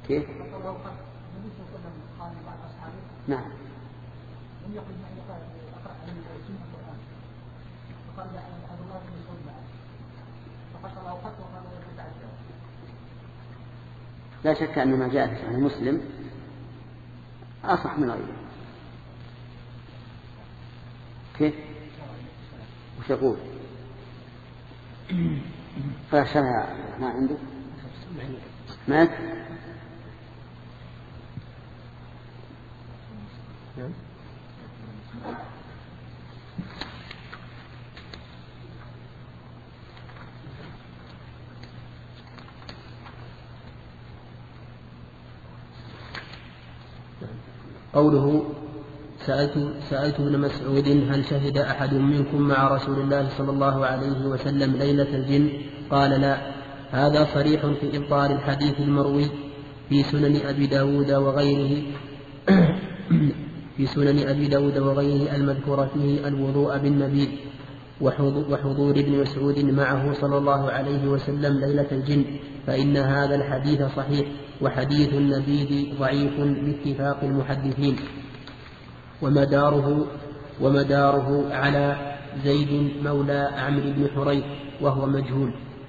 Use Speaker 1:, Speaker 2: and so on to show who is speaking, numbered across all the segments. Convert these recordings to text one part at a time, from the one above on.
Speaker 1: كيف؟ نعم. لا شك أن ما جاء في صحيح مسلم أصح من غيره. كيف؟ وش يقول؟ فشرع ما عنده مات.
Speaker 2: قوله سألت ابن مسعود هل شهد أحد منكم مع رسول الله صلى الله عليه وسلم ليلة الجن؟ قال لا. هذا صريح في إبطال الحديث المروي في سنن أبي داود وغيره المذكور فيه الوضوء بالنبيذ وحضور ابن مسعود معه صلى الله عليه وسلم ليلة الجن، فإن هذا الحديث صحيح، وحديث النبيذ ضعيف باتفاق المحدثين، ومداره على زيد مولى عمرو بن حريث وهو مجهول.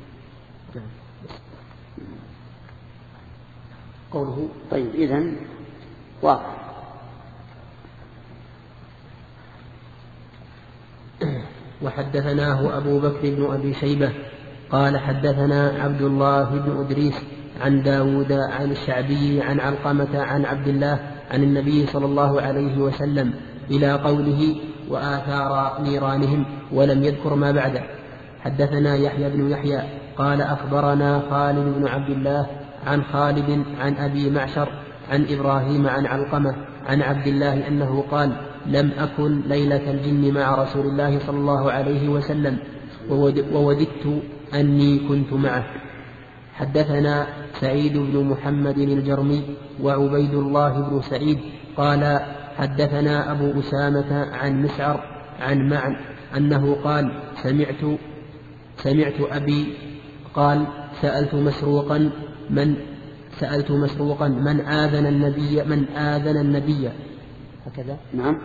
Speaker 1: قوله طيب إذن واضح.
Speaker 2: وحدثناه أبو بكر بن أبي شيبة قال حدثنا عبد الله بن أدريس عن داود عن الشعبي عن علقمة عن عبد الله عن النبي صلى الله عليه وسلم إلى قوله وآثار نيرانهم، ولم يذكر ما بعده. حدثنا يحيى بن يحيى قال أخبرنا خالد بن عبد الله عن خالد عن أبي معشر عن إبراهيم عن علقمة عن عبد الله أنه قال لم أكن ليلة الجن مع رسول الله صلى الله عليه وسلم ووددت أني كنت معه. حدثنا سعيد بن محمد الجرمي وعبيد الله بن سعيد قال حدثنا أبو أسامة عن مسعر عن معن أنه قال سمعت أبي قال سألت مسروقا من آذن النبي هكذا.
Speaker 1: نعم.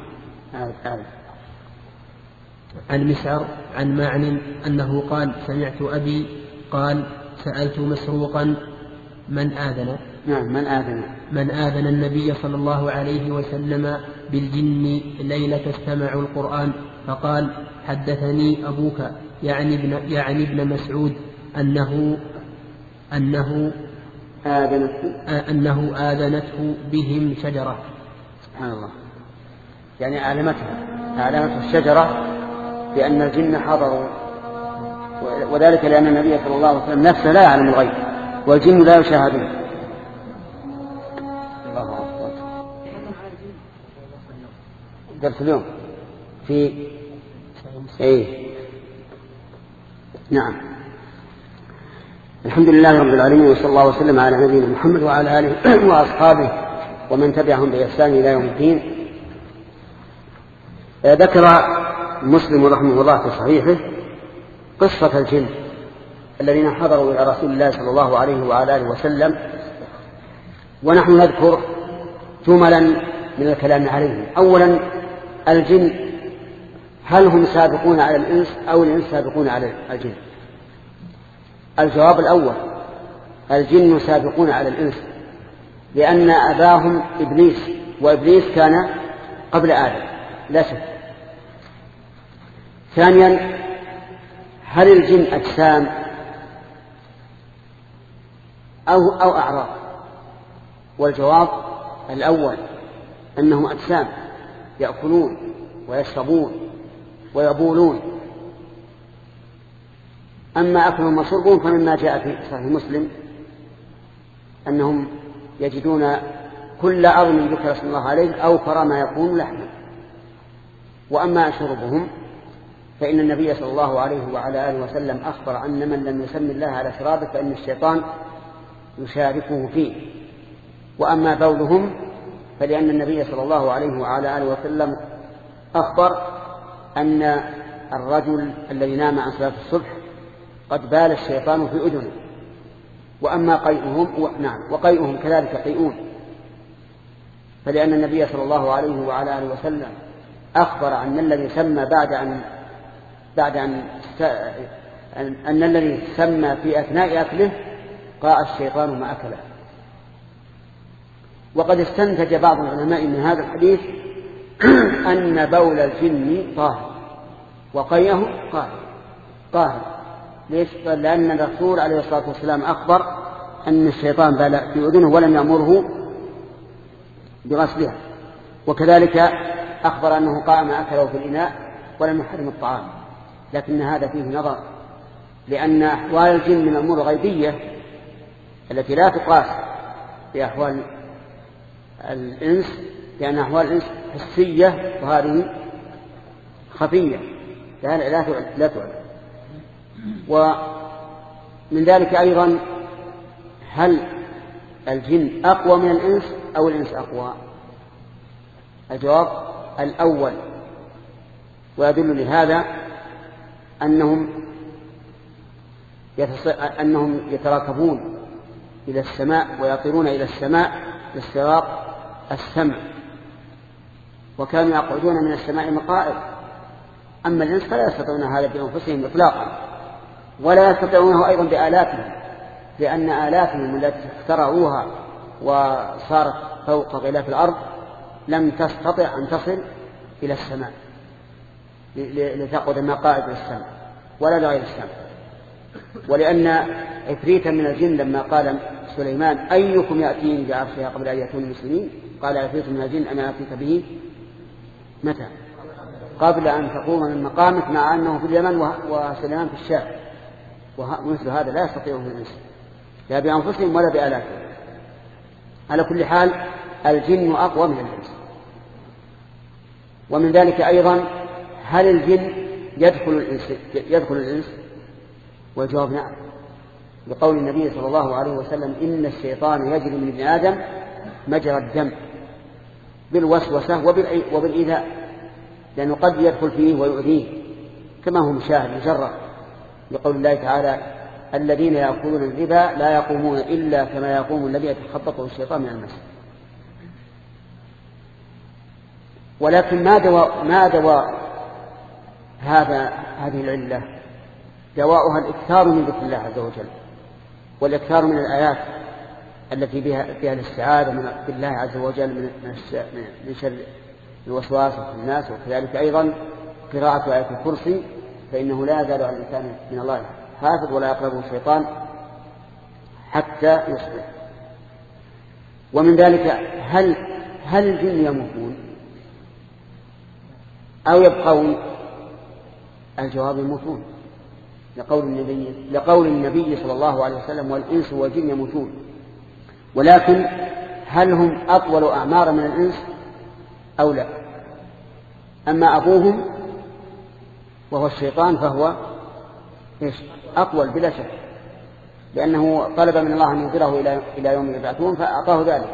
Speaker 2: عن مسعر عن معن أنه قال سمعت أبي قال سألت مسروقا من آذن.
Speaker 1: نعم.
Speaker 2: من آذن النبي صلى الله عليه وسلم بالجن ليلة استمعوا القرآن، فقال حدثني أبوك يعني ابن مسعود أنه آذنته بهم شجرة.
Speaker 1: سبحان الله. يعني أعلمته الشجرة بأن الجن حضروا، وذلك لأن النبي صلى الله عليه وسلم نفسه لا يعلم الغيب والجن لا يشاهدون. الله أكبر. درس اليوم في نعم. الحمد لله رب العالمين، وصلى الله وسلم على نبينا محمد وعلى آله وأصحابه ومن تبعهم بإحسان إلى يوم الدين. ذكر مسلم رحمه الله في صحيحه قصة الجن الذين حضروا إلى رسول الله صلى الله عليه وعلى آله وسلم، ونحن نذكر جملا من الكلام عليهم. أولا، الجن هل هم سابقون على الإنس أو الإنس سابقون على الجن؟ الجواب الأول، الجن سابقون على الإنس، لأن أباهم إبليس، وإبليس كان قبل آدم لا شك. ثانيا، هل الجن أجسام أو أعراض؟ والجواب الأول، أنهم أجسام يأكلون ويشربون ويبولون. أما أكلهم وشربهم فمما جاء في صحيح مسلم أنهم يجدون كل عظم ذكر اسم الله عليه أوفر ما يكون لحما. وأما شربهم فإن النبي صلى الله عليه وعلى آله وسلم أخبر أن من لم يسمي الله على شرابه فإن الشيطان يشاركه فيه. وأما بولهم فلأن النبي صلى الله عليه وعلى آله وسلم أخبر أن الرجل الذي نام عن صلاة الصبح قد بال الشيطان في أذنه، وأما قيئهم وقيئهم كذلك قيئون، فلأن النبي صلى الله عليه وعلى آله وسلم أخبر أن الذي سمى أن الذي سمى في أثناء أكله قاء الشيطان ما أكله. وقد استنتج بعض العلماء من هذا الحديث أن بول الجن طاهر وقيئه طاهر. ليش؟ لأن الرسول عليه الصلاة والسلام أخبر أن الشيطان بال في أذنه ولم يأمره بغسلها، وكذلك أخبر أنه قاء ما أكله في الإناء ولم يحرم الطعام. لكن هذا فيه نظر، لأن أحوال الجن من الأمور الغيبية التي لا تقاس بأحوال الإنس، لأن أحوال الإنس حسية وهذه خفية لا تعلم. ومن ذلك أيضا هل الجن أقوى من الإنس أو الإنس أقوى؟ الجواب الأول، ويدل لهذا أنهم يتراكبون إلى السماء ويطيرون إلى السماء باستراق السمع، وكانوا يقعدون من السماء مقاعد. أما الإنس فلا يستطيعون هذا بأنفسهم إطلاقا، ولا يستطيعونه أيضا بآلاتهم، لأن آلاتهم التي اخترعوها وصارت فوق غلاف الأرض لم تستطع أن تصل إلى السماء لتقعد المقاعد للسمع ولا لغير السمع. ولأن عفريتا من الجن لما قال سليمان أيكم يأتيني بعرشها قبل أن يكونوا مسلمين، قال عفريت من الجن أنا أتيك به متى؟ قبل أن تقوم من مقامك، مع أنه في اليمن وسليمان في الشام. ومثل هذا لا يستطيعه الإنس لا بأنفسهم ولا بآلاتهم. على كل حال الجن أقوى من الإنس. ومن ذلك أيضا هل الجن يدخل الإنس؟ والجواب نعم، بقول النبي صلى الله عليه وسلم إن الشيطان يجري من ابن آدم مجرى الدم بالوسوسة وبالإيذاء، لأنه قد يدخل فيه ويؤذيه كما هو مشاهد مجرد، بقول الله تعالى الذين يأكلون الربا لا يقومون إلا كما يقوم الذي يتخبطه الشيطان من المس. ولكن ما دواء هذه العلة؟ دواؤها الإكثار من ذكر الله عز وجل، والإكثار من الآيات التي فيها الاستعاذة بالله عز وجل من شر الوسواس في الناس، وكذلك أيضا قراءة آية الكرسي، فإنه لا يزال على الإنسان من الله حافظ ولا يقربه الشيطان حتى يصبح. ومن ذلك هل الجن يموتون أو يبقون؟ الجواب يموتون، لقول النبي صلى الله عليه وسلم والإنس والجن يموتون. ولكن هل هم أطول أعمار من الإنس أو لا؟ أما أبوهم وهو الشيطان فهو أطول بلا شك، لأنه طلب من الله أن ينظره إلى يوم يبعثون فأعطاه ذلك.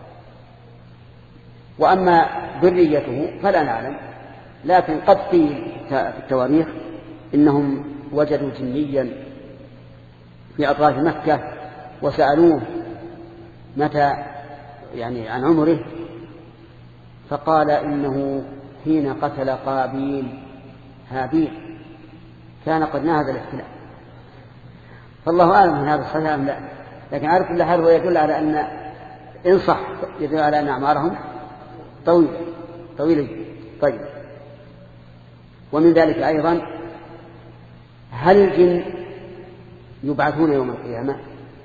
Speaker 1: وأما ذريته فلا نعلم، لكن قد قيل في التواريخ إنهم وجدوا جنيا في أطراف مكة وسألوه متى عن عمره، فقال إنه حين قتل قابيل هابيل كان قد نهض الاختلاف. فالله أعلم من هذا الصحيح أم لا، لكن على كل حال هو يدل على أن إن صح يدل على أن أعمارهم طويلة. طيب، ومن ذلك أيضا هل الجن يبعثون يوم القيامة؟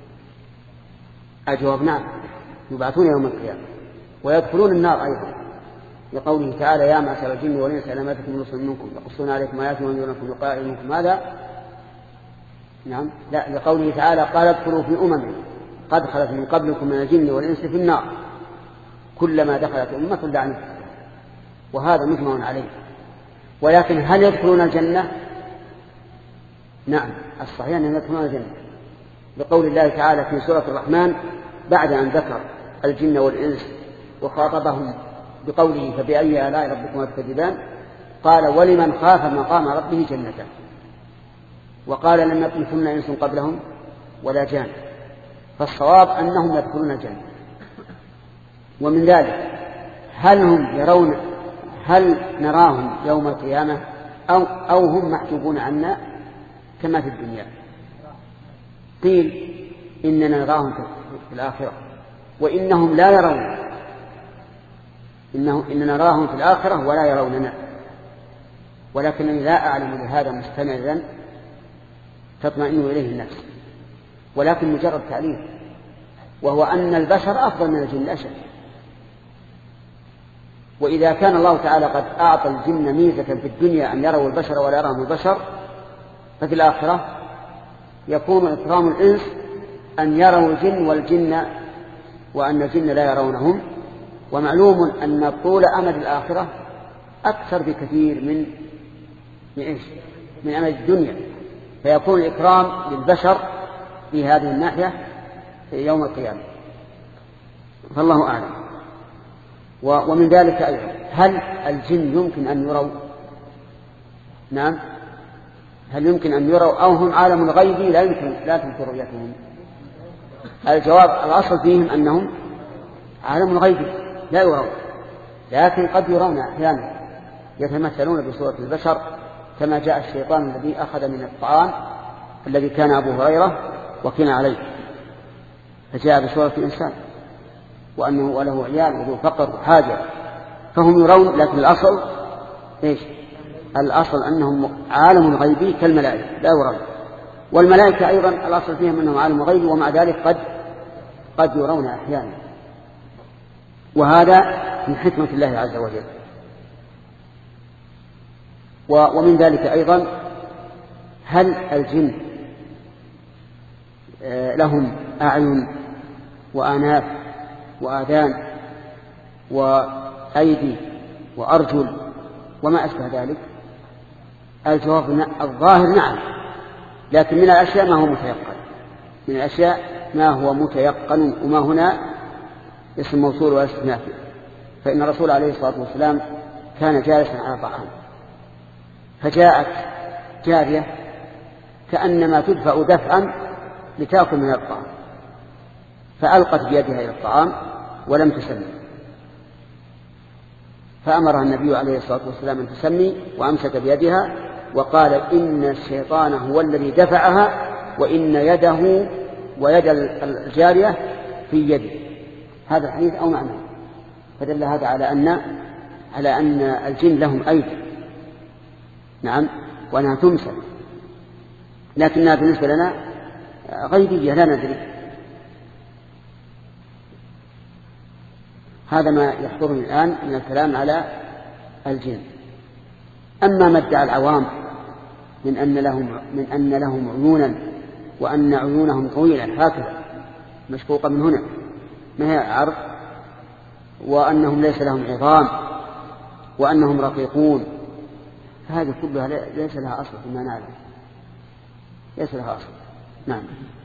Speaker 1: الجواب نعم، يبعثون يوم القيامة ويدخلون النار أيضا، لقوله تعالى يا معشر الجن والإنس ألم يأتكم رسل منكم يقصون عليكم آياتي وينذرونكم لقاء يومكم هذا. نعم، لا، لقوله تعالى قال ادخلوا في أمم قد خلت من قبلكم من الجن والإنس في النار كلما دخلت أمة لعنت، وهذا مجمع عليه. ولكن هل يدخلون الجنة؟ نعم، الصحيح أنهم يدخلون الجنة، بقول الله تعالى في سورة الرحمن بعد أن ذكر الجن والإنس وخاطبهم بقوله فبأي آلاء ربكما تكذبان، قال ولمن خاف مقام ربه جنتان، وقال لم يطمثن إنس قبلهم ولا جان. فالصواب أنهم يدخلون الجنة. ومن ذلك هل نراهم يوم القيامة أو هم محجوبون عنا كما في الدنيا؟ قيل إننا نراهم في الآخرة وإنهم لا يرون، إننا نراهم في الآخرة ولا يروننا، ولكنني لا أعلم لهذا مستندًا تطمئن إليه النفس، ولكن مجرد تعليم، وهو أن البشر أفضل من الجن لا شك. وإذا كان الله تعالى قد أعطى الجن ميزة في الدنيا أن يروا البشر ولا يراهم البشر، ففي الآخرة يكون إكرام الإنس أن يروا الجن والجن وأن الجن لا يرونهم. ومعلوم أن طول أمد الآخرة أكثر بكثير من أمد الدنيا، فيكون الإكرام للبشر في هذه الناحية في يوم القيامة، فالله أعلم. ومن ذلك أيضا هل الجن يمكن أن يروا؟ نعم، هل يمكن أن يروا أو هم عالم غيبي لا تمكن رؤيتهم؟ الجواب الأصل فيهم أنهم عالم غيبي لا يرون، لكن قد يرون أحيانا، يتمثلون بصورة البشر، كما جاء الشيطان الذي أخذ من الطعام الذي كان أبو هريرة وكان عليه فجاء بصورة الإنسان وأنه وله عيال وذو فقر وحاجة، فهم يرون. لكن الأصل إيش؟ الأصل أنهم عالم غيبي كالملائكة لا يرون. والملائكة أيضا الأصل فيهم أنهم عالم غيبي، ومع ذلك قد يرون أحيانا، وهذا من حكمة الله عز وجل. ومن ذلك أيضا هل الجن لهم أعين وآناف وآذان وأيدي وأرجل وما أشبه ذلك؟ الجواب الظاهر نعم، لكن من الأشياء ما هو متيقن، من الأشياء ما هو متيقن، وما هنا اسم موصول واستثناء، فإن الرسول عليه الصلاة والسلام كان جالسا على طعام، فجاءت جارية كأنما تدفع دفعا لتأكل من الطعام، فألقت بيدها إلى الطعام ولم تسمي، فأمرها النبي عليه الصلاة والسلام أن تسمي، وأمسك بيدها وقال إن الشيطان هو الذي دفعها، وإن يده ويد الجارية في يده. هذا الحديث أو معنى، فدل هذا على أن الجن لهم أيدي، نعم، وأنها تمسك، لكنها بالنسبة لنا غيبية لا ندري. هذا ما يحضرني الآن من الكلام على الجن. أما ما ادعى العوام من أن لهم عيونا، وأن عيونهم طويلة هكذا مشقوقة من هنا ما هي عرض، وأنهم ليس لهم عظام، وأنهم رقيقون، فهذه كلها ليس لها أصل فيما نعلم، ليس لها أصل. نعم،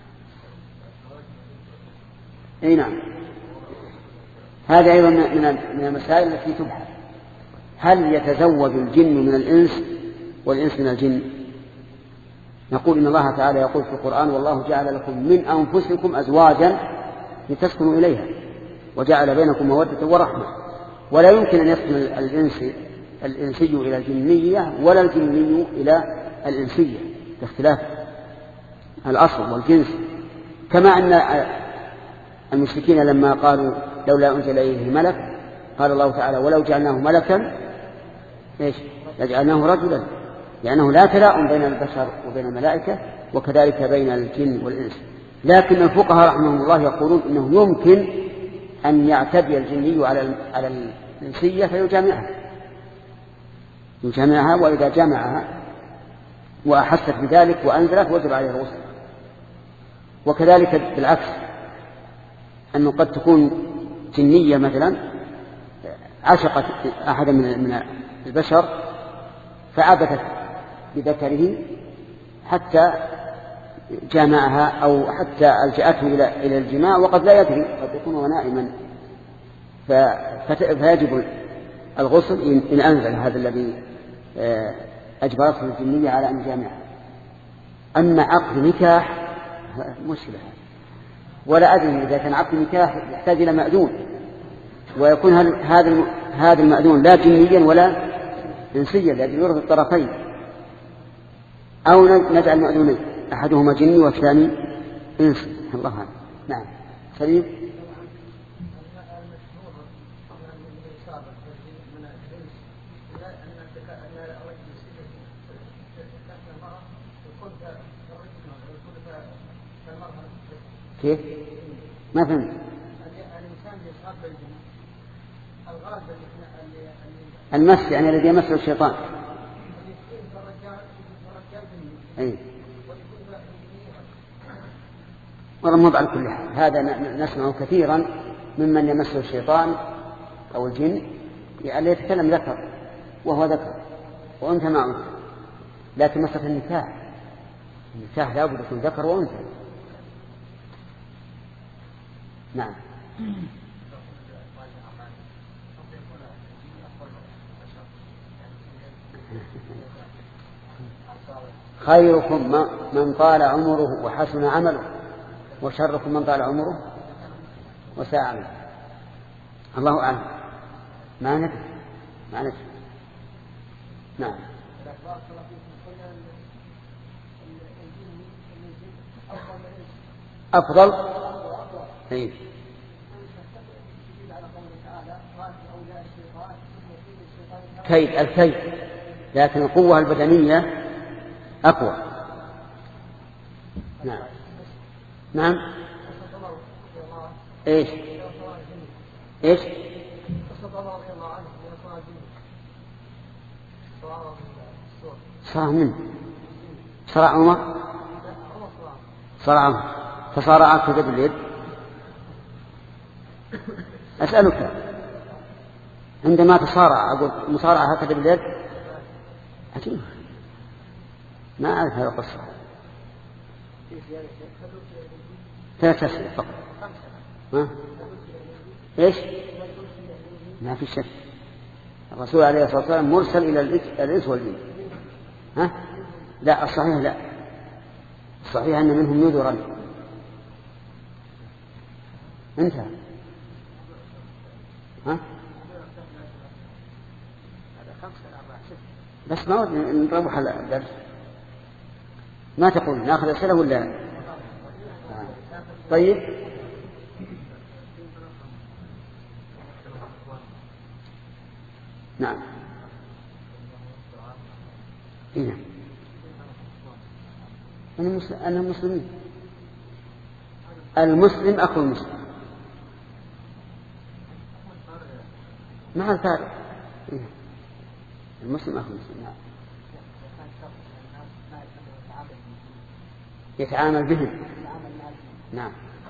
Speaker 1: أي نعم، هذا أيضا من المسائل التي تبحث. هل يتزوج الجن من الإنس والإنس من الجن؟ نقول إن الله تعالى يقول في القرآن والله جعل لكم من أنفسكم أزواجا لتسكنوا إليها وجعل بينكم مودة ورحمة، ولا يمكن أن يسكن الإنسي إلى الجنية ولا الجني إلى الإنسية باختلاف الأصل والجنس. كما أن المشركين لما قالوا لولا أنزل إليه ملك، قال الله تعالى ولو جعلناه ملكا لجعلناه رجلا، لأنه لا تلاؤم بين البشر وبين الملائكة، وكذلك بين الجن والإنس. لكن الفقهاء رحمهم الله يقولون إنه يمكن أن يعتدي الجني على الإنسية فيجامعها، وإذا جامعها وأحست بذلك وأنزلت وجب عليه الغسل. وكذلك بالعكس، أنه قد تكون جنية مثلا عشقت أحدا من البشر فعبثت بذكره حتى جامعها أو حتى ألجأته إلى الجماع وقد لا يدري، قد يكون نائما، فيجب الغسل إن أنزل هذا الذي أجبرته الجنية على أن جامعها. أما عقد نكاح مشكلة، ولا أدري إذا كان عقد نكاح يحتاج إلى مأذون، ويكون هذا المأذون لا جنيا ولا إنسيا لأجل يرضي الطرفين، أو نجعل مأذونين أحدهما جني والثاني إنسي. الله أعلم. نعم. سليم. كيف؟ ما فهمت. المس يعني الذي يمسه الشيطان. أي. ورمض على كل حال، هذا نسمعه كثيرا ممن يمسه الشيطان أو الجن، يعني يتكلم ذكر وهو ذكر وأنثى مع أنثى، لكن مسألة النكاح لا بد يكون ذكر وأنثى. نعم. خيركم من طال عمره وحسن عمله، وشركم من طال عمره وساء عمله. الله أعلم. ما ندري. نعم. أفضل. أي. الكيد، لكن القوة البدنية أقوى. نعم. إيش صار منه صرع عمر، صرع فصارع كذا باليد. أسألك عندما تصارع، أقول مصارعة هكذا باليد عجيب، ما أعرف هذا القصة. 3 أسئلة فقط. إيش؟ ما في شك. الرسول عليه الصلاة والسلام مرسل إلى الإنس والجن. لا، الصحيح لا، الصحيح أن منهم نذرا. انتهى. بس ما نروح على الدرس. ما تقول ناخذ أسئلة ولا؟ طيب. نعم. إيه. أنا مسلمين. المسلم أخو المسلم مع الفارق. إيه. المسلم أخو المسلم. نعم. يتعامل بهم. نعم.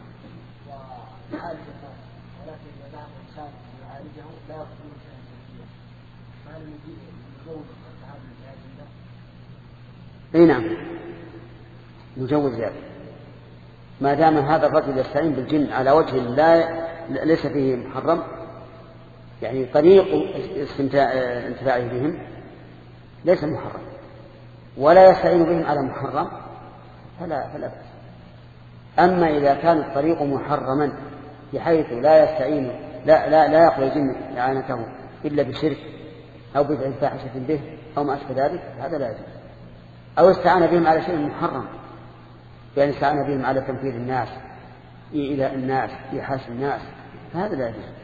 Speaker 1: اي نعم، نجوز ذلك ما دام هذا الرجل يستعين بالجن على وجه ليس فيه محرم، يعني طريق انتفاعه بهم ليس محرم، ولا يستعين بهم على محرم فلا بأس. أما إذا كان الطريق محرما بحيث لا يستعين لا يقبل الجن إعانته إلا بشرك أو بفعل فاحشة به أو ما أشبه ذلك، هذا لا يجوز. أو استعان بهم على شيء محرم، يعني استعان بهم على تنفيذ الناس، إلى الناس، إيحاش الناس، فهذا لا يجوز.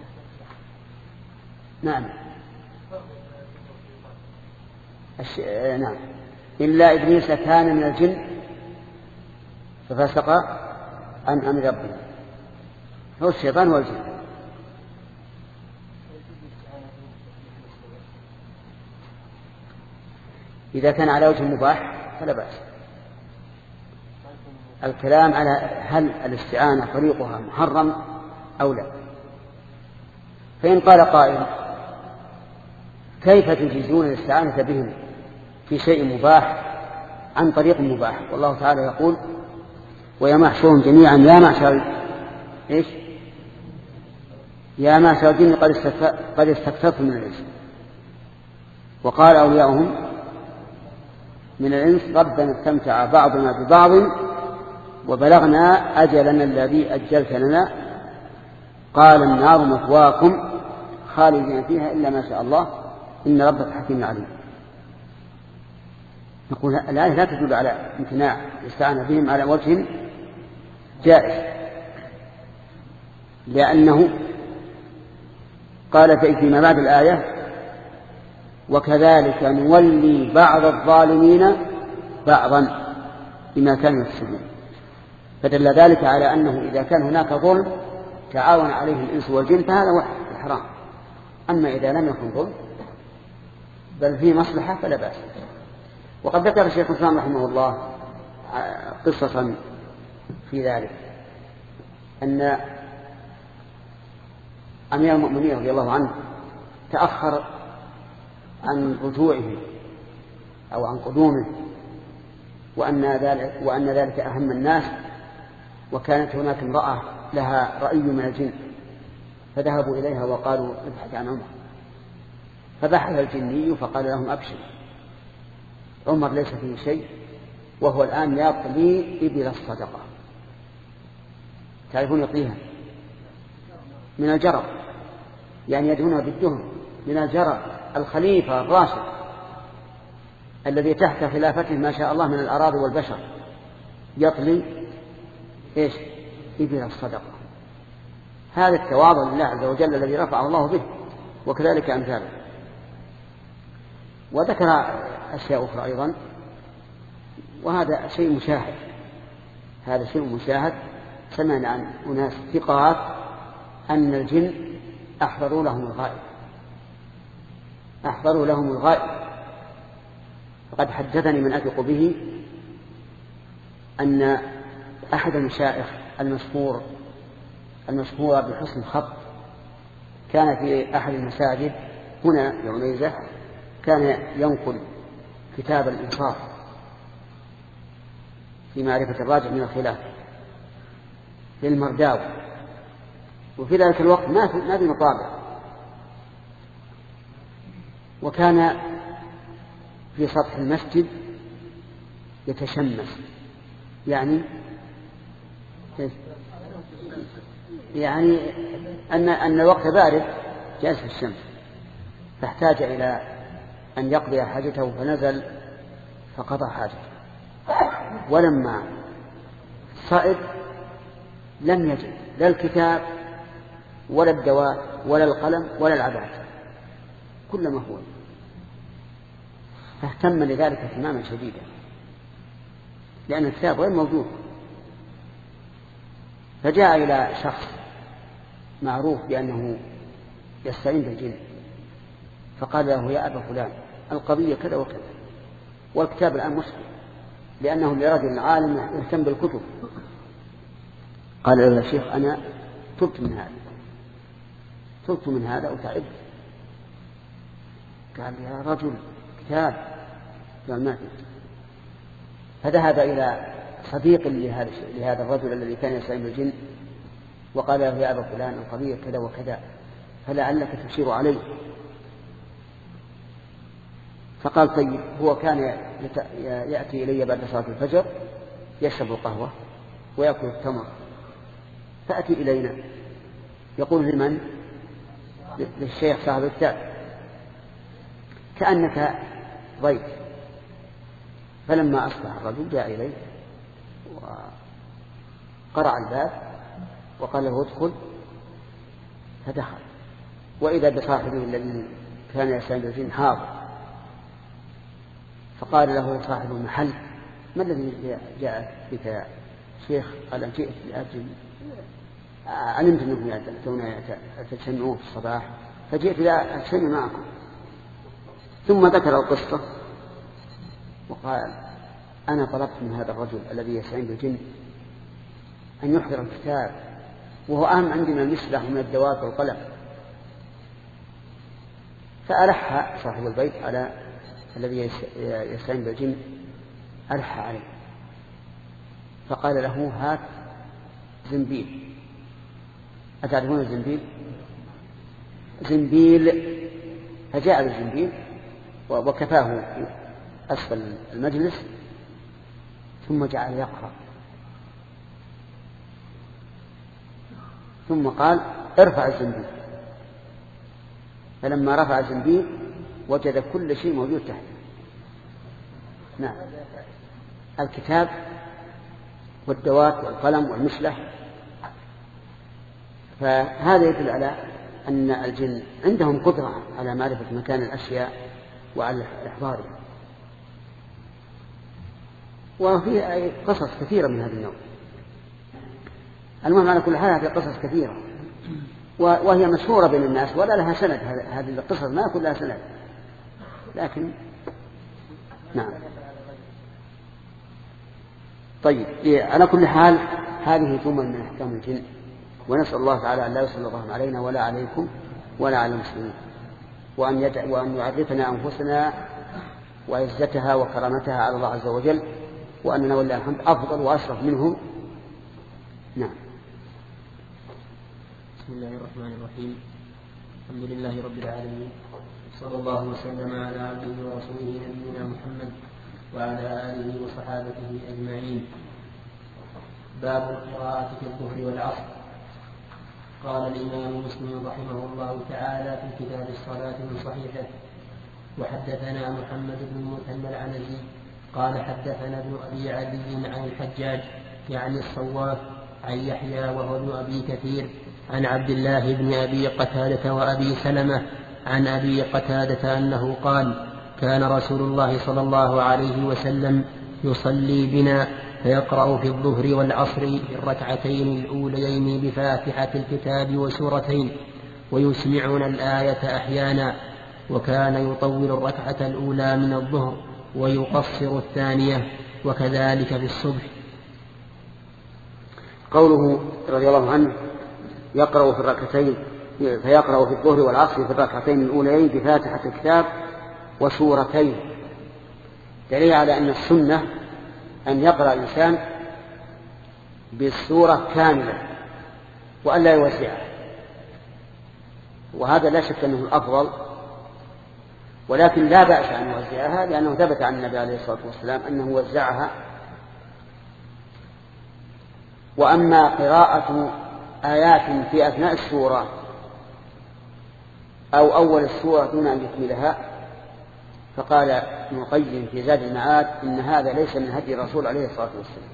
Speaker 1: نعم. نعم. إلا إبليس كان من الجن ففسق عن أمر ربه. هو الشيطان والجن. إذا كان على وجه مباح فلا بأس. الكلام على هل الاستعانة طريقها محرم أو لا. فإن قال قائل كيف تجيزون الاستعانة بهم في شيء مباح عن طريق مباح؟ والله تعالى يقول ويوم يحشرهم جميعا يا معشر الجن قد استكثرتم من الإنس. وقال أولياؤهم من الإنس ربنا استمتع بعضنا ببعض وبلغنا أجلنا الذي أجلت لنا قال النار مثواكم خالدين فيها إلا ما شاء الله إن ربك حكيم عليم. نقول الآية لا تدل على امتناع الاستعانة بهم على وجه جائز، لأنه قال فيما بعد الآية وكذلك نولي بعض الظالمين بعضا بما كانوا يكسبون، فدل ذلك على أنه إذا كان هناك ظلم تعاون عليه الإنس والجن فهذا واحد حرام، أما إذا لم يكن ظلم بل فيه مصلحة فلا بأس. وقد ذكر الشيخ الإسلام رحمه الله قصة في ذلك، أن أمير المؤمنين رضي الله عنه تأخر عن رجوعه أو عن قدومه، وأن ذلك أهم الناس، وكانت هناك امرأة لها رأي من الجن فذهبوا إليها وقالوا ابحث عن عمر، فبحث الجني فقال لهم أبشر عمر ليس فيه شيء وهو الآن يطلي إبل الصدقة. تعرفون يطليها من الجرب، يعني يدهنها بالدهن من الجرب، الخليفة الراشد الذي تحت خلافته ما شاء الله من الأراضي والبشر يطلي إيش؟ إبل الصدقة. هذا التواضع لله عز وجل الذي رفع الله به، وكذلك أمثاله. وذكر أشياء أخرى أيضا، وهذا شيء مشاهد، هذا شيء مشاهد. سمعنا عن أناس ثقات أن الجن أحضروا لهم الغائب. فقد حدثني من أثق به أن أحد المشايخ المشهور بحسن الخط كان في أحد المساجد هنا في عنيزة، كان ينقل كتاب الإنصاف في معرفة الراجح من الخلاف للمرداوي، وفي ذلك الوقت ما في مطابع، وكان في سطح المسجد يتشمس، يعني أن الوقت بارد جالس في الشمس، فاحتاج إلى أن يقضي حاجته فنزل فقضى حاجته، ولما صعد لم يجد لا الكتاب ولا الدواء ولا القلم ولا العباد، كل ما هو، فاهتم لذلك اهتماما شديدا لأن الكتاب غير موجود. فجاء إلى شخص معروف بأنه يستعين بالجن، فقال له يا أبا فلان القضية كذا وكذا، والكتاب الآن مشكل لأنه لرجل عالم يهتم بالكتب. قال له يا شيخ أنا تبت من هذا وتعبت. قال يا رجل كتاب، قال ما في. فذهب إلى صديق لهذا الرجل الذي كان يستعين بالجن وقال له يا أبا فلان القضية كذا وكذا فلعلك تشير عليه. فقال طيب، هو كان يأتي إلي بعد صلاة الفجر يشرب القهوة ويأكل التمر، فأتي إلينا يقول لمن؟ للشيخ صاحب الكتاب كأنك ضيف. فلما أصبح الرجل جاء إليه وقرع الباب وقال له ادخل، فدخل وإذا بصاحبه الذي كان يستعين بالجن حاضر. فقال له صاحب المحل ما الذي جاء بك يا شيخ؟ قال جئت لأجل علمت أنكم تجتمعون في الصباح فجئت لأجتمع معكم. ثم ذكر القصة وقال أنا طلبت من هذا الرجل الذي يستعين بالجن أن يحضر الكتاب وهو أهم عندي من المسلح ومن الدواب والقلم. فألح صاحب البيت على الذي يستعين بالجن، ألح عليه فقال له هات زنبيل. أتعرفون الزنبيل؟ زنبيل. فجاء بالزنبيل وكفاه أسفل المجلس ثم جعل يقرأ ثم قال ارفع الزنبيل، فلما رفع الزنبيل وجد كل شيء موجود تحته. نعم، الكتاب والدوات والقلم والمشلح. فهذا يدل على أن الجن عندهم قدرة على معرفة مكان الأشياء وعلى إحضارها. وفي قصص كثيرة من هذا النوع. المهم على كل حال هذه قصص كثيرة وهي مشهورة بين الناس ولا لها سند. هذه القصص ما يكون لها سند، لكن نعم. طيب، على كل حال هذه جمل من أحكام الجن، ونسأل الله تعالى أن لا يسلطهم علينا ولا عليكم ولا على المسلمين، وأن يعرفنا أنفسنا وعزتها وكرامتها على الله عز وجل، وأننا ولله الحمد أفضل وأشرف منهم. نعم.
Speaker 2: بسم الله الرحمن الرحيم. الحمد لله رب العالمين، صلى الله وسلم على عبده ورسوله نبينا محمد وعلى آله وصحابته أجمعين. باب القراءة في الظهر والعصر. قال الإمام مسلم رحمه الله تعالى في كتاب الصلاة من صحيحه: وحدثنا محمد بن المثنى العنزي قال حدثنا ابن أبي عدي عن الحجاج يعني الصواف عن يحيى وهو ابن أبي كثير عن عبد الله بن أبي قتادة وأبي سلمة عن أبي قتادة أنه قال: كان رسول الله صلى الله عليه وسلم يصلي بنا فيقرأ في الظهر والعصر في الركعتين الأوليين بفاتحة الكتاب وسورتين، ويسمعنا الآية أحيانا، وكان يطول الركعة الأولى من الظهر ويقصر الثانية، وكذلك في الصبح.
Speaker 1: قوله رضي الله عنه يقرأ في الركعتين، فيقرأ في الظهر والعصر في الركعتين الأوليين بفاتحة الكتاب وسورتين، دليل على أن السنة أن يقرأ الإنسان بالسورة كاملة وأن لا يوزعها، وهذا لا شك أنه الأفضل، ولكن لا بأس أن يوزعها لأنه ثبت عن النبي عليه الصلاة والسلام أنه وزعها. وأما قراءة آيات في أثناء السورة أو أول السورة دون أن يكملها، فقال ابن القيم في زاد المعاد إن هذا ليس من هدي الرسول عليه الصلاة والسلام.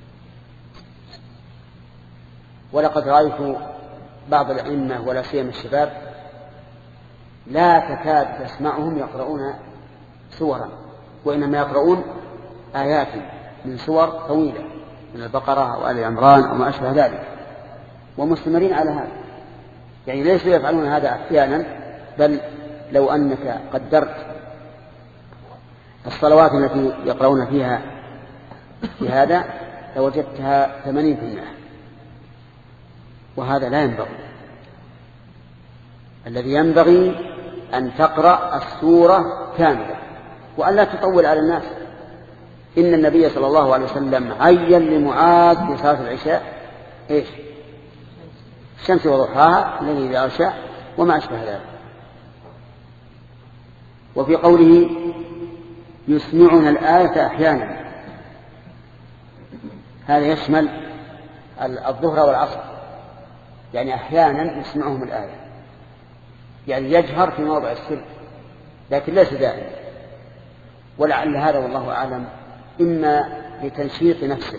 Speaker 1: ولقد رأيت بعض الأئمة ولا سيما الشباب لا تكاد تسمعهم يقرؤون سورا، وإنما يقرؤون آيات من سور طويلة من البقرة أو آل عمران أو ما أشبه ذلك، ومستمرين على هذا. يعني ليسوا يفعلون هذا أحيانا، بل لو أنك قدرت الصلوات التي يقرؤون فيها في هذا لوجدتها 80%، وهذا لا ينبغي. الذي ينبغي أن تقرأ السورة كاملة وأن لا تطول على الناس. إن النبي صلى الله عليه وسلم عين لمعاذ في صلاة العشاء إيش؟ الشمس وضحاها الذي إذا أغشى وما أشبه ذلك. وفي قوله يسمعنا الآية أحيانا، هذا يشمل الظهر والعصر، يعني أحيانا يسمعهم الآية، يعني يجهر في موضع السر، لكن ليس دائما. ولعل هذا والله أعلم إما لتنشيط نفسه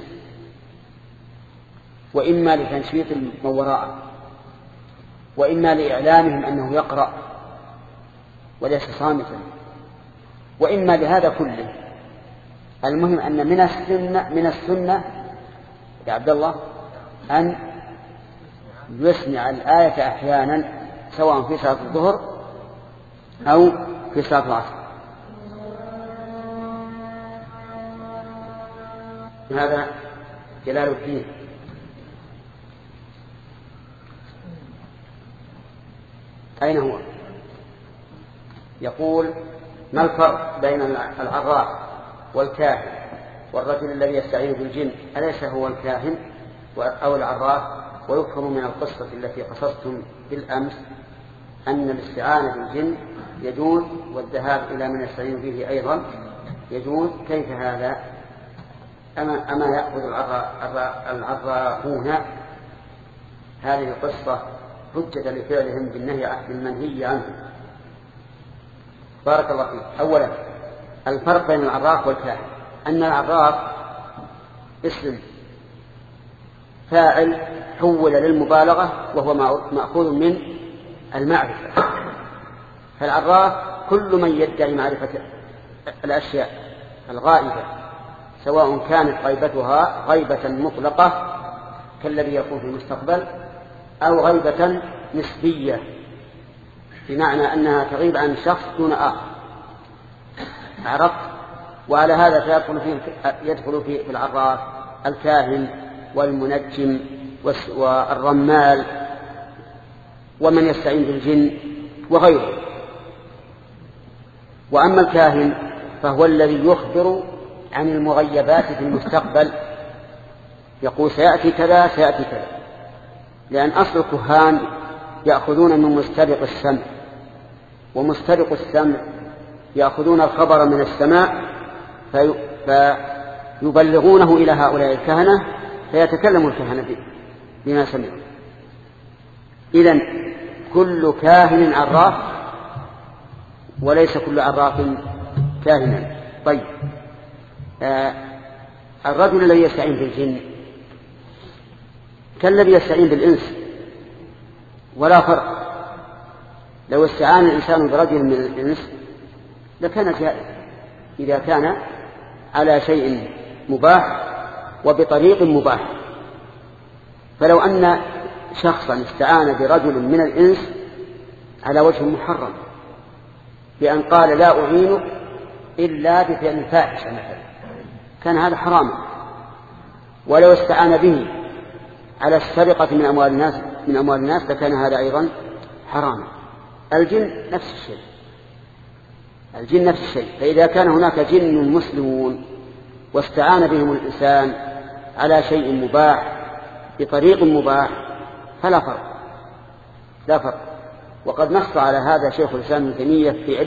Speaker 1: وإما لتنشيط من وراءه وإما لإعلامهم أنه يقرأ وليس صامتا، وإما لهذا كله. المهم أن من السنة يا عبد الله أن يسمع الآية أحيانا سواء في صلاة الظهر أو في صلاة العصر. هذا جلال الدين أين هو؟ يقول: ما الفرق بين العراف والكاهن والرجل الذي يستعين بالجن؟ أليس هو الكاهن أو العراف؟ ويفهم من القصة التي قصصتم بالأمس أن الاستعانة بالجن يجوز والذهاب إلى من يستعين به أيضا يجوز. كيف هذا؟ أما يأخذ العرافون هذه القصة حجة لفعلهم بالمنهي عنه. بارك الله فيك. أولا الفرق بين العراف والكاهن، أن العراف اسم فاعل حول للمبالغة وهو مأخوذ من المعرفة، فالعراف كل من يدعي معرفة الأشياء الغائبة سواء كانت غيبتها غيبة مطلقة كالذي يكون في المستقبل أو غيبة نسبية بمعنى أنها تغيب عن شخص دون آخر. عرفت؟ وعلى هذا يدخل في العراف الكاهن والمنجم والرمال ومن يستعين بالجن وغيره. وأما الكاهن فهو الذي يخبر عن المغيبات في المستقبل، يقول سيأتي كذا سيأتي كذا، لأن أصل الكهان يأخذون من مسترق السمع، ومسترق السمع يأخذون الخبر من السماء فيبلغونه إلى هؤلاء الكهنة فيتكلم الكهنة بما سمعوا. إذن كل كاهن عراف وليس كل عراف كاهنا. طيب الرجل الذي يستعين بالجن كالذي يستعين بالإنس ولا فرق. لو استعان الإنسان برجل من الإنس لكان جائز إذا كان على شيء مباح وبطريق مباح. فلو أن شخصا استعان برجل من الإنس على وجه محرم بأن قال لا أعينك إلا بفعل الفاحشة مثلا كان هذا حراما. ولو استعان به على السرقة من أموال الناس لكان هذا أيضا حراما. الجن نفس الشيء. فإذا كان هناك جن مسلمون واستعان بهم الإنسان على شيء مباح بطريق مباح فلا فرق. وقد نص على هذا شيخ الإسلام ابن تيمية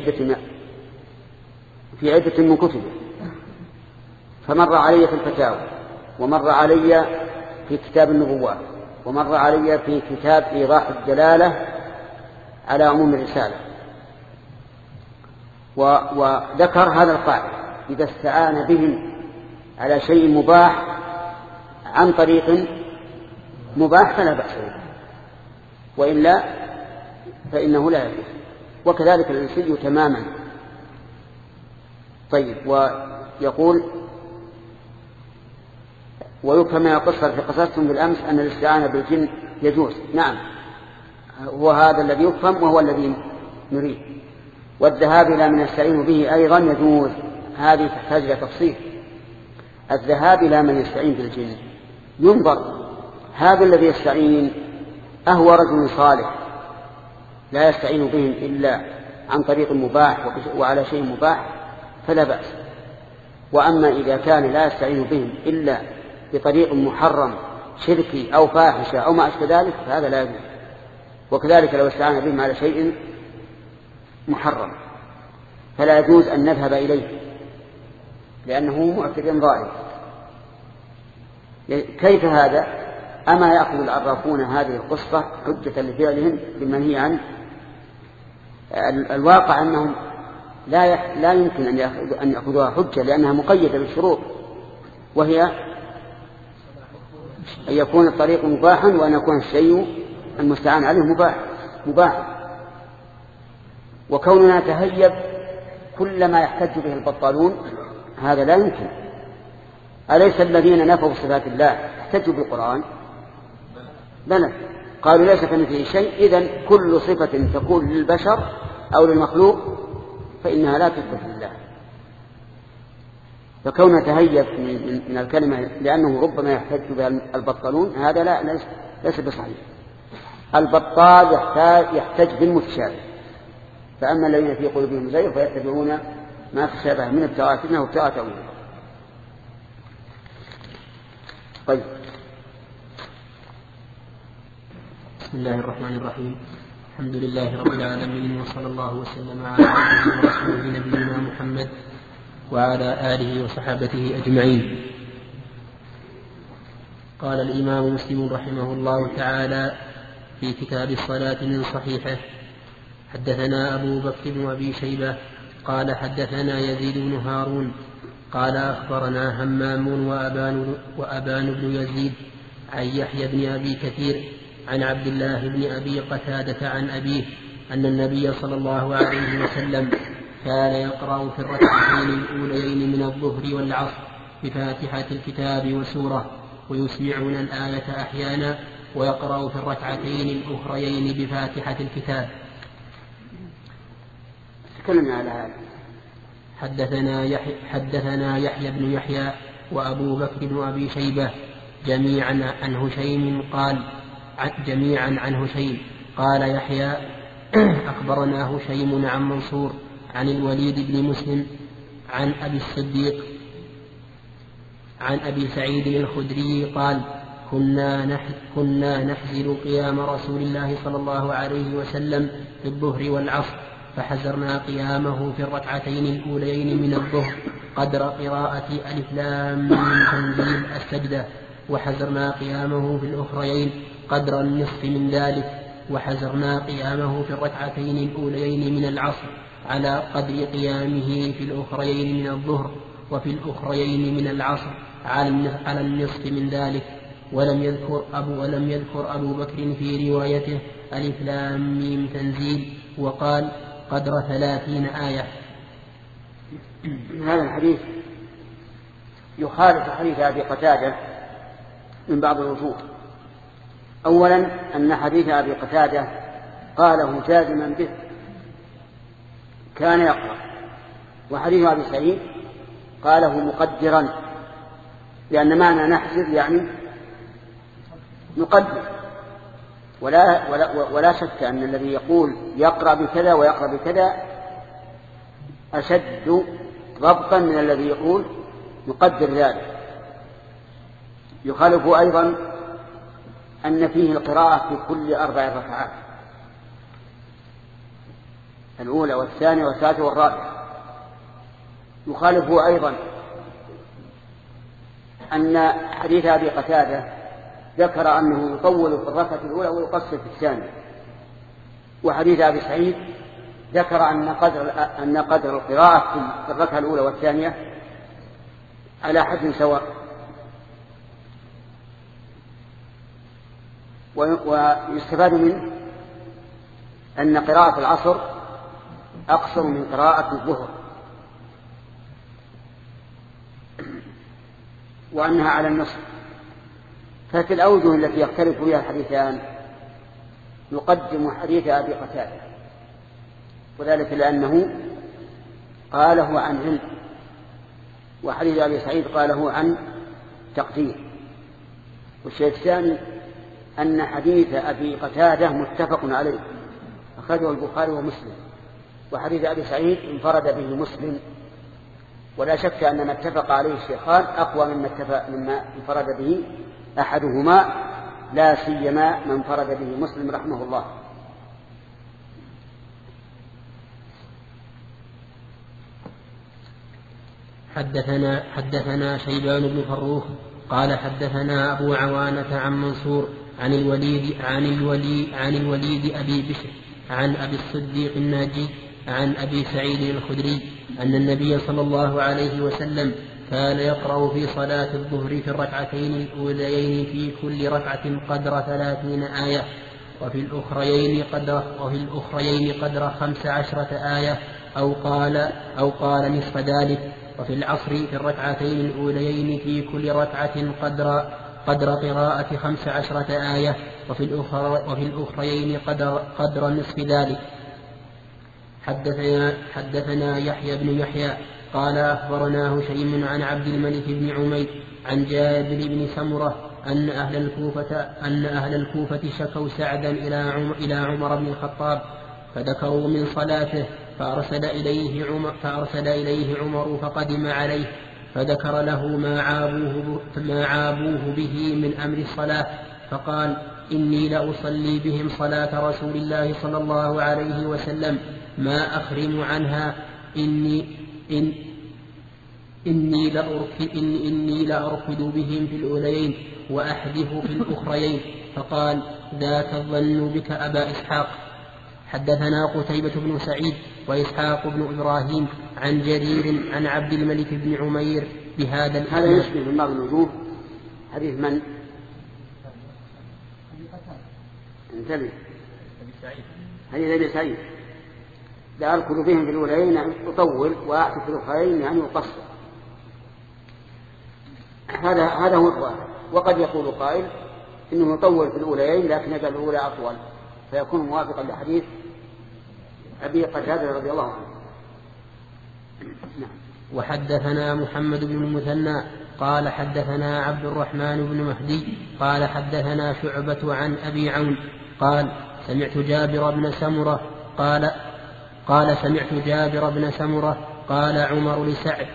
Speaker 1: في عدة من كتبه، فمر علي في الفتاوى، ومر علي في كتاب النبوات، ومر علي في كتاب إيضاح الدلالة على عموم الرسالة. وذكر هذا القاعدة: إذا استعان بهم على شيء مباح عن طريق مباح فلا بأس به، وإلا فإنه لا يجوز. وكذلك الإنسي تماما. طيب ويقول وكما قصر في قصصتم بالأمس أن الاستعانة بالجن يجوز. نعم هو هذا الذي يفهم وهو الذي نريد. والذهاب إلى من يستعين به أيضا يجوز. هذه تحتاج إلى تفصيل. الذهاب إلى من يستعين بالجن ينظر هذا الذي يستعين أهو رجل صالح لا يستعين بهم إلا عن طريق مباح وعلى شيء مباح فلا بأس. وأما إذا كان لا يستعين بهم إلا بطريق محرم شركي أو فاحشة أو ما أشبه ذلك فهذا لا يجوز. وكذلك لو استعان بهم على شيء محرم فلا يجوز أن نذهب إليه لأنه معتد ظالم. كيف هذا؟ أما يأخذ العرافون هذه القصة حجة لفعلهم بالمنهي عنه؟ الواقع أنهم لا يمكن أن يأخذوها حجة لأنها مقيدة بالشروط، وهي أن يكون الطريق مباحا وأن يكون الشيء المستعان عليه مباح. وكوننا نتهيب كل ما يحتج به البطالون هذا لا يمكن. أليس الذين نفوا صفات الله احتجوا بالقرآن؟ بلى، قالوا ليس كمثله شيء. إذن كل صفة تكون للبشر أو للمخلوق فإنها لا تثبت لله. فكون نتهيب من الكلمة لأنه ربما يحتج بها البطالون هذا ليس بصحيح. البطال يحتج بالمتشابه، فأما الذين في قلوبهم زيغ فيتبعون ما تشابه من ابتغاء فتنة وابتغاء تأويله. طيب
Speaker 2: بسم الله الرحمن الرحيم. الحمد لله رب العالمين، وصلى الله وسلم على عبده ورسوله نبينا محمد وعلى آله وصحابته أجمعين. قال الإمام مسلم رحمه الله تعالى: في كتاب الصلاة من صحيحه. حدثنا أبو بكر بن أبي شيبة قال حدثنا يزيد بن هارون قال أخبرنا همام وأبان بن يزيد عن يحيى بن أبي كثير عن عبد الله بن أبي قتادة عن أبيه أن النبي صلى الله عليه وسلم كان يقرأ في الركعتين الأوليين من الظهر والعصر بفاتحة الكتاب وسورة ويسمعون الآية أحيانا ويقرأ في الركعتين الأخريين بفاتحة الكتاب.
Speaker 1: تكلمنا على هذا.
Speaker 2: حدثنا يحيى بن يحيى وأبو بكر بن أبي شيبة جميعا عن هشيم قال يحيى أخبرنا هشيم عن منصور عن الوليد بن مسلم عن أبي الصديق عن أبي سعيد الخدري قال كنا نحزر قيام رسول الله صلى الله عليه وسلم في الظهر والعصر فحزرنا قيامه في الركعتين الأوليين من الظهر قدر قراءة ألف لام ميم تنزيل السجدة وحزرنا قيامه في الأخريين قدر النصف من ذلك وحزرنا قيامه في الركعتين الأوليين من العصر على قدر قيامه في الأخريين من الظهر وفي الأخريين من العصر على النصف من ذلك ولم يذكر أبو بكر في روايته ألف لام ميم تنزيل وقال قدر 30 آية.
Speaker 1: هذا الحديث يخالف حديث أبي قتادة من بعض الوجوه. أولا أن حديث أبي قتادة قاله جازما به كان يقرأ، وحديث أبي سعيد قاله مقدرا، لأن معنى نحزر يعني نقدر، ولا شك أن الذي يقول يقرأ بكذا ويقرأ بكذا أشد ضبطا من الذي يقول نقدر ذلك. يخالف أيضا أن فيه القراءة في كل 4 ركعات، الأولى والثانية والثالثة والرابعة. يخالف أيضا أن حديث أبي قتادة ذكر أنه يطول في الركعة الأولى ويقصر في الثانية، وحديث أبي سعيد ذكر أن قدر القراءة في الركعة الأولى والثانية على حد سواء. ويستفاد منه أن قراءة العصر أقصر من قراءة الظهر، وأنها على النصف. ففي الأوجه التي يختلف فيها الحديثان نقدم حديث أبي قتادة، وذلك لأنه قاله عن علم، وحديث أبي سعيد قاله عن تقدير. والشيء الثاني أن حديث أبي قتادة متفق عليه أخرجه البخاري ومسلم، وحديث أبي سعيد انفرد به مسلم، ولا شك أن ما اتفق عليه الشيخان أقوى مما انفرد به أحدهما، لا سيما من انفرد به مسلم رحمه الله.
Speaker 2: حدثنا شيبان بن فروخ قال حدثنا أبو عوانة عن منصور عن الوليد أبي بشر عن أبي الصديق الناجي عن أبي سعيد الخدري أن النبي صلى الله عليه وسلم كان يقرأ في صلاة الظهر في الركعتين الأوليين في كل ركعة قدر 30 آية، وفي الأخريين قدر 15 آية أو قال نصف ذلك. وفي العصر في الركعتين الأوليين في كل ركعة قدر قراءة 15 آية، وفي الأخريين قدر نصف ذلك. حدثنا يحيى بن يحيى قال أخبرنا هشيم عن عبد الملك بن عمير عن جابر بن سمرة أن أهل الكوفة شكوا سعدا إلى عمر بن الخطاب فذكروا من صلاته فأرسل إليه عمر فقدم عليه فذكر له ما عابوه به من أمر الصلاة، فقال إني لأصلي بهم صلاة رسول الله صلى الله عليه وسلم ما أخرم عنها إني لأركض بهم في الأوليين وأحذف في الأخريين. فقال: ذاك الظن بك أبا إسحاق. حدثنا قتيبة بن سعيد وإسحاق بن إبراهيم عن جرير عن عبد الملك بن عمير بهذا الإسناد.
Speaker 1: هذا يشبه من بعض الوجوه حديث من؟ انتبه، حديث أبي سعيد: لأركض بهم في الأولين يعني أطول وأحذف في الأخرين يعني أقصر. هذا هو الظاهر. وقد يقول قائل إنه يطول في الأولين لكن يجعل الأولى أطول فيكون موافقا لحديث أبي قتادة رضي الله عنه.
Speaker 2: وحدثنا محمد بن المثنى قال حدثنا عبد الرحمن بن مهدي قال حدثنا شعبة عن أبي عون قال سمعت جابر بن سمرة قال عمر لسعد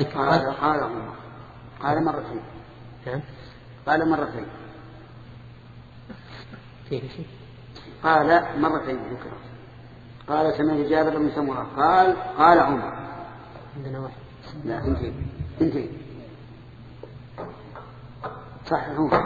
Speaker 1: قال مرتين. قال مرتين. قال مرتين ذكر. قال سمعت جابر بن سمرة قال عمر.
Speaker 2: عندنا واحد.
Speaker 1: لا انتهي صح هو.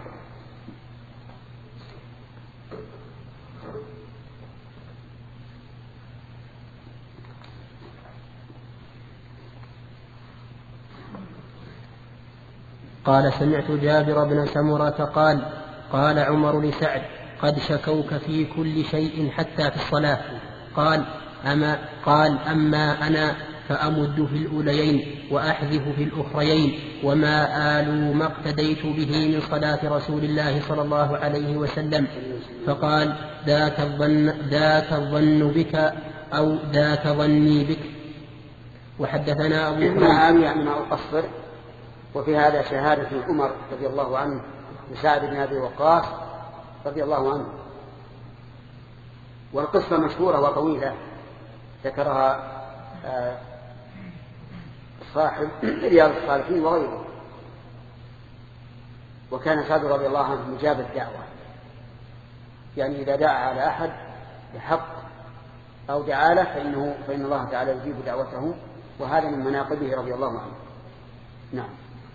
Speaker 2: قال سمعت جابر بن سمرة قال عمر لسعد قد شكوك في كل شيء حتى في الصلاة. قال أما أنا فأمد في الأوليين وأحذف في الأخريين وما آل ما اقتديت به من صلاة رسول الله صلى الله عليه وسلم. فقال ذاك الظن بك أو ذاك ظني بك. وحدثنا أبو
Speaker 1: هريرة يعني ما أقصر. وفي هذا شهادة عمر رضي الله عنه لسعد بن أبي وقاص رضي الله عنه. والقصة مشهورة وطويلة ذكرها صاحب رياض الصالحين وغيره. وكان سعد رضي الله عنه مجاب الدعوة، يعني إذا دعا على أحد بحق أو دعا له فإن الله تعالى يجيب دعوته، وهذا من مناقبه رضي الله عنه. نعم.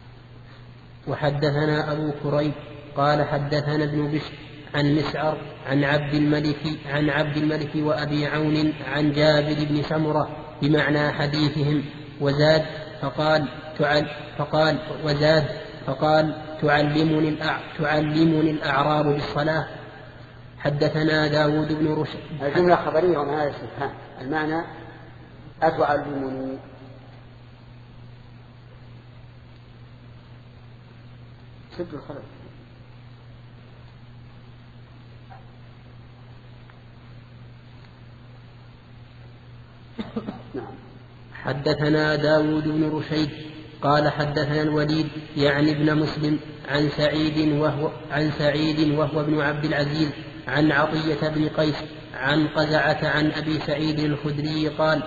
Speaker 2: وحدثنا أبو كريب قال حدثنا ابن بشر عن مسعر عن عبد الملك وأبي عون عن جابر بن سمرة بمعنى حديثهم. وزاد فقال تعلمني الأعراب بالصلاة. حدثنا داود بن رشد.
Speaker 1: الجملة خبرية ومعنى الاستفهام. المعنى أتعلمني. سد الخلق. نعم.
Speaker 2: حدثنا داود بن رشيد قال حدثنا الوليد يعني ابن مسلم عن سعيد وهو ابن عبد العزيز عن عطية بن قيس عن قزعة عن أبي سعيد الخدري قال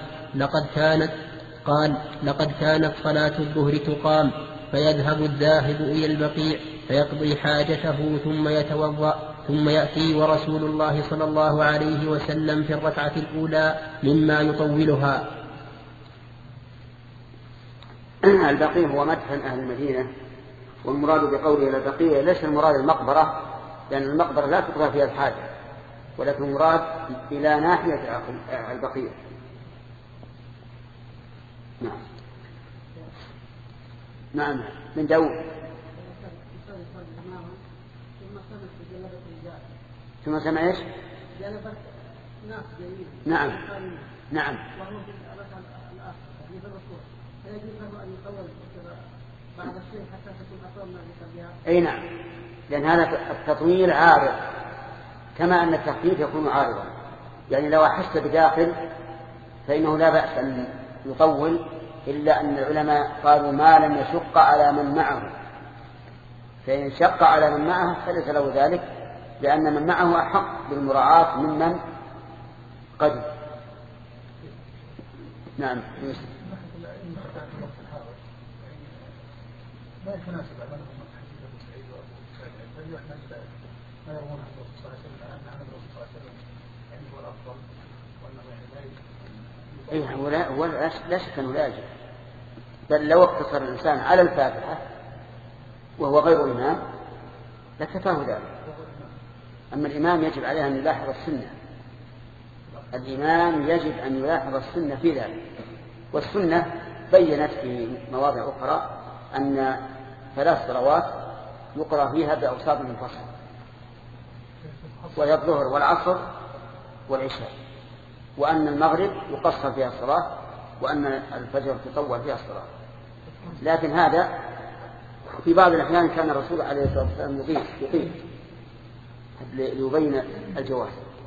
Speaker 2: لقد كانت صلاة الظهر تقام فيذهب الذاهب إلى البقيع فيقضي حاجته ثم يتوضأ ثم يأتي ورسول الله صلى الله عليه وسلم في الركعة الأولى مما يطولها.
Speaker 1: البقيع هو مدفن أهل المدينة، والمراد بقوله إلى البقيع ليس المراد المقبرة، لأن المقبرة لا تقضى فيها الحاجة، ولكن المراد إلى ناحية البقيع. نعم. من داود. ثم سمع ايش؟ نعم. اي نعم، لأن هذا التطويل عارض كما أن التخفيف يكون عارضا. يعني لو أحس بداخل فإنه لا بأس أن يطول، إلا أن العلماء قالوا ما لم يشق على من معه، فإن شق على من معه فليس له ذلك، لأن من معه أحق بالمراعاة ممن قدم. نعم.
Speaker 3: لا يتناسب أمام حديث أبو سعيد وأبو سعيد بل يحمل ما يرون عن الرسول صلى الله عليه وسلم أن عن الرسول صلى الله عليه وسلم يعني هو الأفضل وأنه يعني لا
Speaker 1: هو لا شك أنه لا يجب، بل لو اقتصر الإنسان على الفاتحة وهو غير إمام لكفاه ذلك. أما الإمام يجب عليه أن يلاحظ السنة، الإمام يجب أن يلاحظ السنة في ذلك. والسنة بيّنت في مواضع أخرى أن 3 صلوات يقرأ فيها بأوساط منفصلة، وهي الظهر والعصر والعشاء، وأن المغرب يقصر فيها الصلاة، وأن الفجر تطول فيها الصلاة. لكن هذا في بعض الأحيان كان الرسول عليه الصلاة والسلام يطيل ليبين الجواز.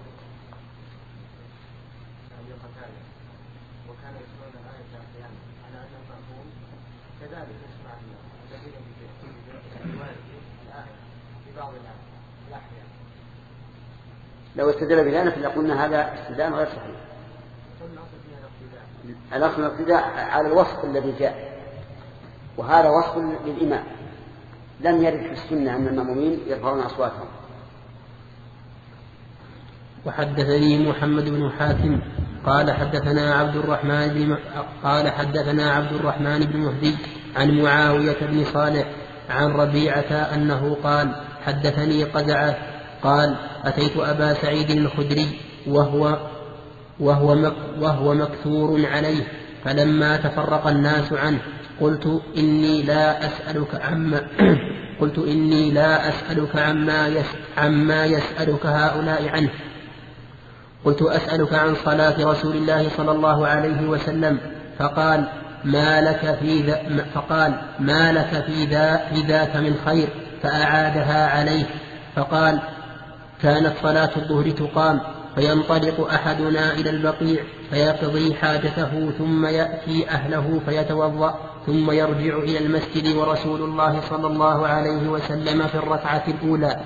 Speaker 4: وكان يسمعون الآية أحيانا على أنه مفهوم كذلك يسمع الذين في الآية في بعض الأحيان.
Speaker 1: لو استدل بذلك فلقلنا هذا استدلال غير صحيح. الأصل الاقتداء على الوصف الذي جاء، وهذا وصف للإمام، لم يرد في السنة أن المأمومين يرفعون أصواتهم.
Speaker 2: وحدثني محمد بن حاتم قال حدثنا عبد الرحمن بن مهدي عن معاوية بن صالح عن ربيعة أنه قال حدثني قزعة قال أتيت أبا سعيد الخدري وهو مكثور عليه، فلما تفرق الناس عنه قلت إني لا أسألك عما يسألك هؤلاء عنه. قلت أسألك عن صلاة رسول الله صلى الله عليه وسلم. فقال ما لك في ذاك من خير، فأعادها عليه. فقال كانت صلاة الظهر تقام، فينطلق أحدنا إلى البقيع فيقضي حاجته، ثم يأتي أهله فيتوضأ، ثم يرجع إلى المسجد ورسول الله صلى الله عليه وسلم في الركعة الأولى.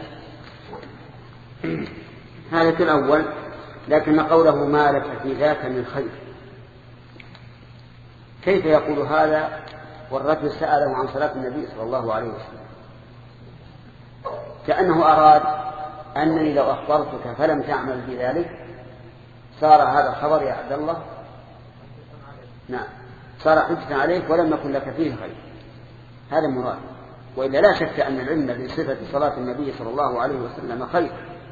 Speaker 1: هذا في الأول. لكن قوله ما لك في ذاك من خير، كيف يقول هذا والرجل سأله عن صلاة النبي صلى الله عليه وسلم؟ كأنه أراد أنني لو أخبرتك فلم تعمل بذلك صار هذا الخبر يا عبد الله نعم صار حجة عليك ولم يكن لك فيه خير. هذا مراد. وإلا لا شك أن العلم بصفة صلاة النبي صلى الله عليه وسلم خير.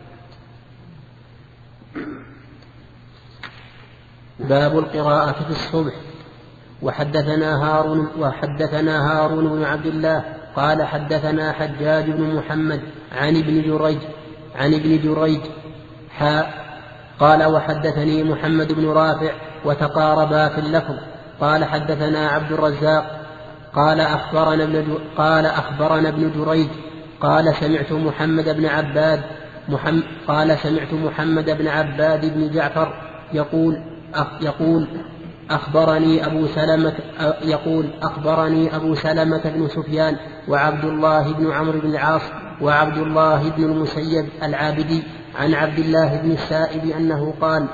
Speaker 2: باب القراءة في الصبح. وحدثنا هارون بن عبد الله قال حدثنا حجاج بن محمد عن ابن جريج قال وحدثني محمد بن رافع وتقاربا في اللفظ. قال حدثنا عبد الرزاق قال أخبرنا ابن جريج قال سمعت محمد بن عباد بن جعفر يقول أخبرني أبو سلمة بن سفيان وعبد الله بن عمرو بن العاص وعبد الله بن المسيب العابدي عن عبد الله بن السائب أنه قال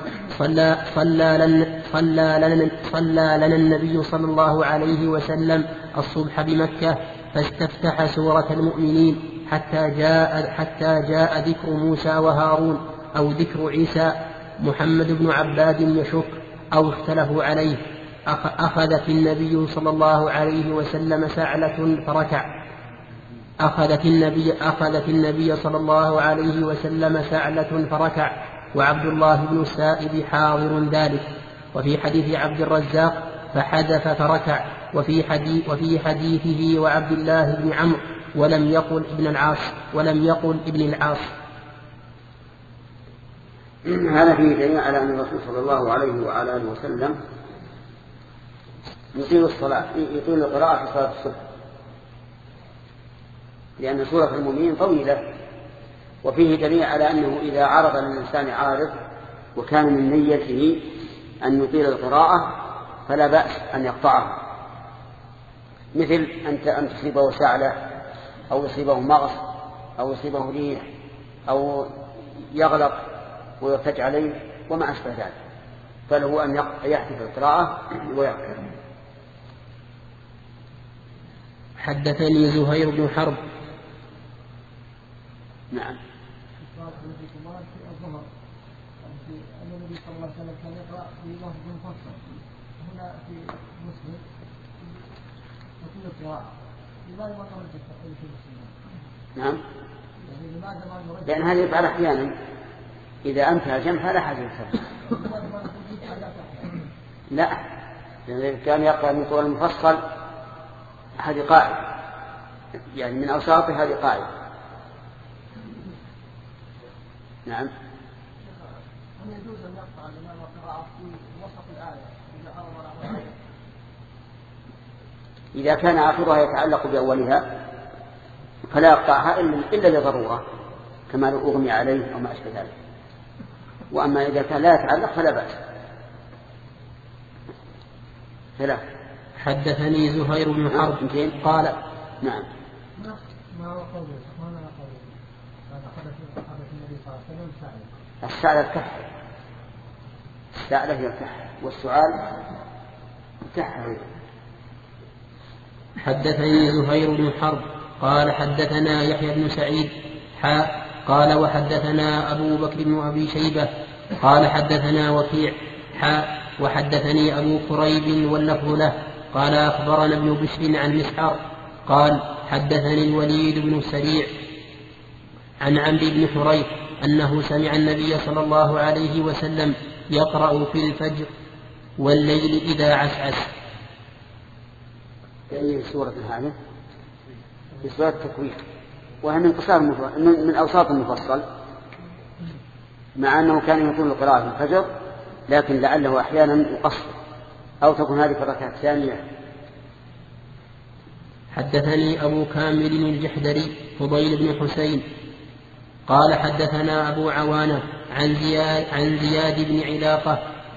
Speaker 2: صلى لنا النبي صلى الله عليه وسلم الصبح بمكة، فاستفتح سورة المؤمنين حتى جاء ذكر موسى وهارون أو ذكر عيسى. محمد بن عباد يشك أو اختلفوا عليه. أخذت النبي صلى الله عليه وسلم سعلة فركع. أخذت النبي صلى الله عليه وسلم سعلة فركع، وعبد الله بن السائب حاضر ذلك. وفي حديث عبد الرزاق فحدث فركع، وفي حديثه وعبد الله بن عمرو ولم يقل ابن العاص.
Speaker 1: هذا فيه دليل على أن الرسول صلى الله عليه وعلى آله وسلم يطيل القراءة في صلاة الصبح، لأن سورة المؤمنين طويلة. وفيه دليل على أنه إذا عرض للإنسان عارض وكان من نيته أن يطيل القراءة فلا بأس أن يقطعه، مثل أن تصيبه سعلة أو يصيبه مغص أو يصيبه ريح أو يغلق ويرتج عليه وما أشبه ذلك، فله أن يحدث القراءة ويقرأ.
Speaker 2: حدثني زهير بن حرب.
Speaker 1: نعم.
Speaker 3: النبي صلى الله عليه وسلم كان يقرأ في لفظ مفصل. هنا في مسلم
Speaker 1: نعم، لأن هذا يفعل أحيانا إذا أمكن الجمع فلا حاجة يكتب. لا، لأن كان يقرأ من طول المفصل هذه قاعدة، يعني من أوساطه هذه قاعدة. نعم.
Speaker 3: هل يجوز أن يقطع الإمام القراءة في وسط الآية إذا أرى الآية؟
Speaker 1: إذا كان آخرها يتعلق بأولها فلا يقطعها إلا لضرورة كما لو أغمي عليه أو ما أشبه ذلك. وأما إذا كان لا يتعلق فلا بأس. ثلاث.
Speaker 2: حدثني زهير بن حرب قال
Speaker 1: نعم.
Speaker 3: ما هو قوله؟ هذا حدث النبي صلى الله عليه وسلم سائل.
Speaker 1: السائل الكح، السائل هي الكح، والسؤال الكح.
Speaker 2: حدثني زهير بن حرب قال حدثنا يحيى بن سعيد قال وحدثنا أبو بكر بن أبي شيبة قال حدثنا وكيع وحدثني أبو كريب واللفظ له قال أخبرنا ابن بشر عن مسعر قال حدثني الوليد بن سريع عن عمرو بن حريث أنه سمع النبي صلى الله عليه وسلم يقرأ في الفجر والليل إذا عسعس.
Speaker 1: في سورة هذه في سورة التكوير، وهي من أوساط المفصل، مع أنه كان يطول القراءة في الفجر لكن لعله أحيانا يقصر أو تكون هذه في الركعة الثانية.
Speaker 2: حدثني أبو كامل الجحدري فضيل بن حسين قال حدثنا أبو عوانة عن زياد بن علاقة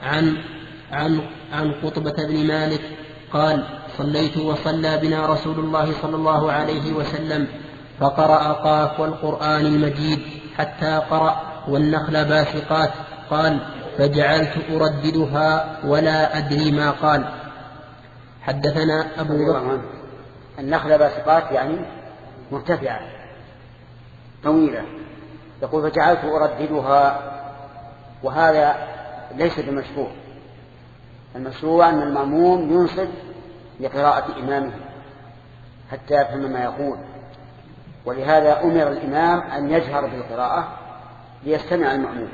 Speaker 2: عن قطبة بن مالك قال صليت وصلى بنا رسول الله صلى الله عليه وسلم فقرأ قاف والقرآن المجيد حتى قرأ والنخل باسقات قال فجعلت أرددها ولا أدري ما قال. حدثنا أبو بكر.
Speaker 1: النخل باسقات يعني مرتفعة طويلة، يقول فجعلت أرددها، وهذا ليس بمشروع. المشروع أن المأموم ينصت لقراءة إمامه حتى يفهم ما يقول، ولهذا أمر الإمام أن يجهر بالقراءة ليستمع المأموم.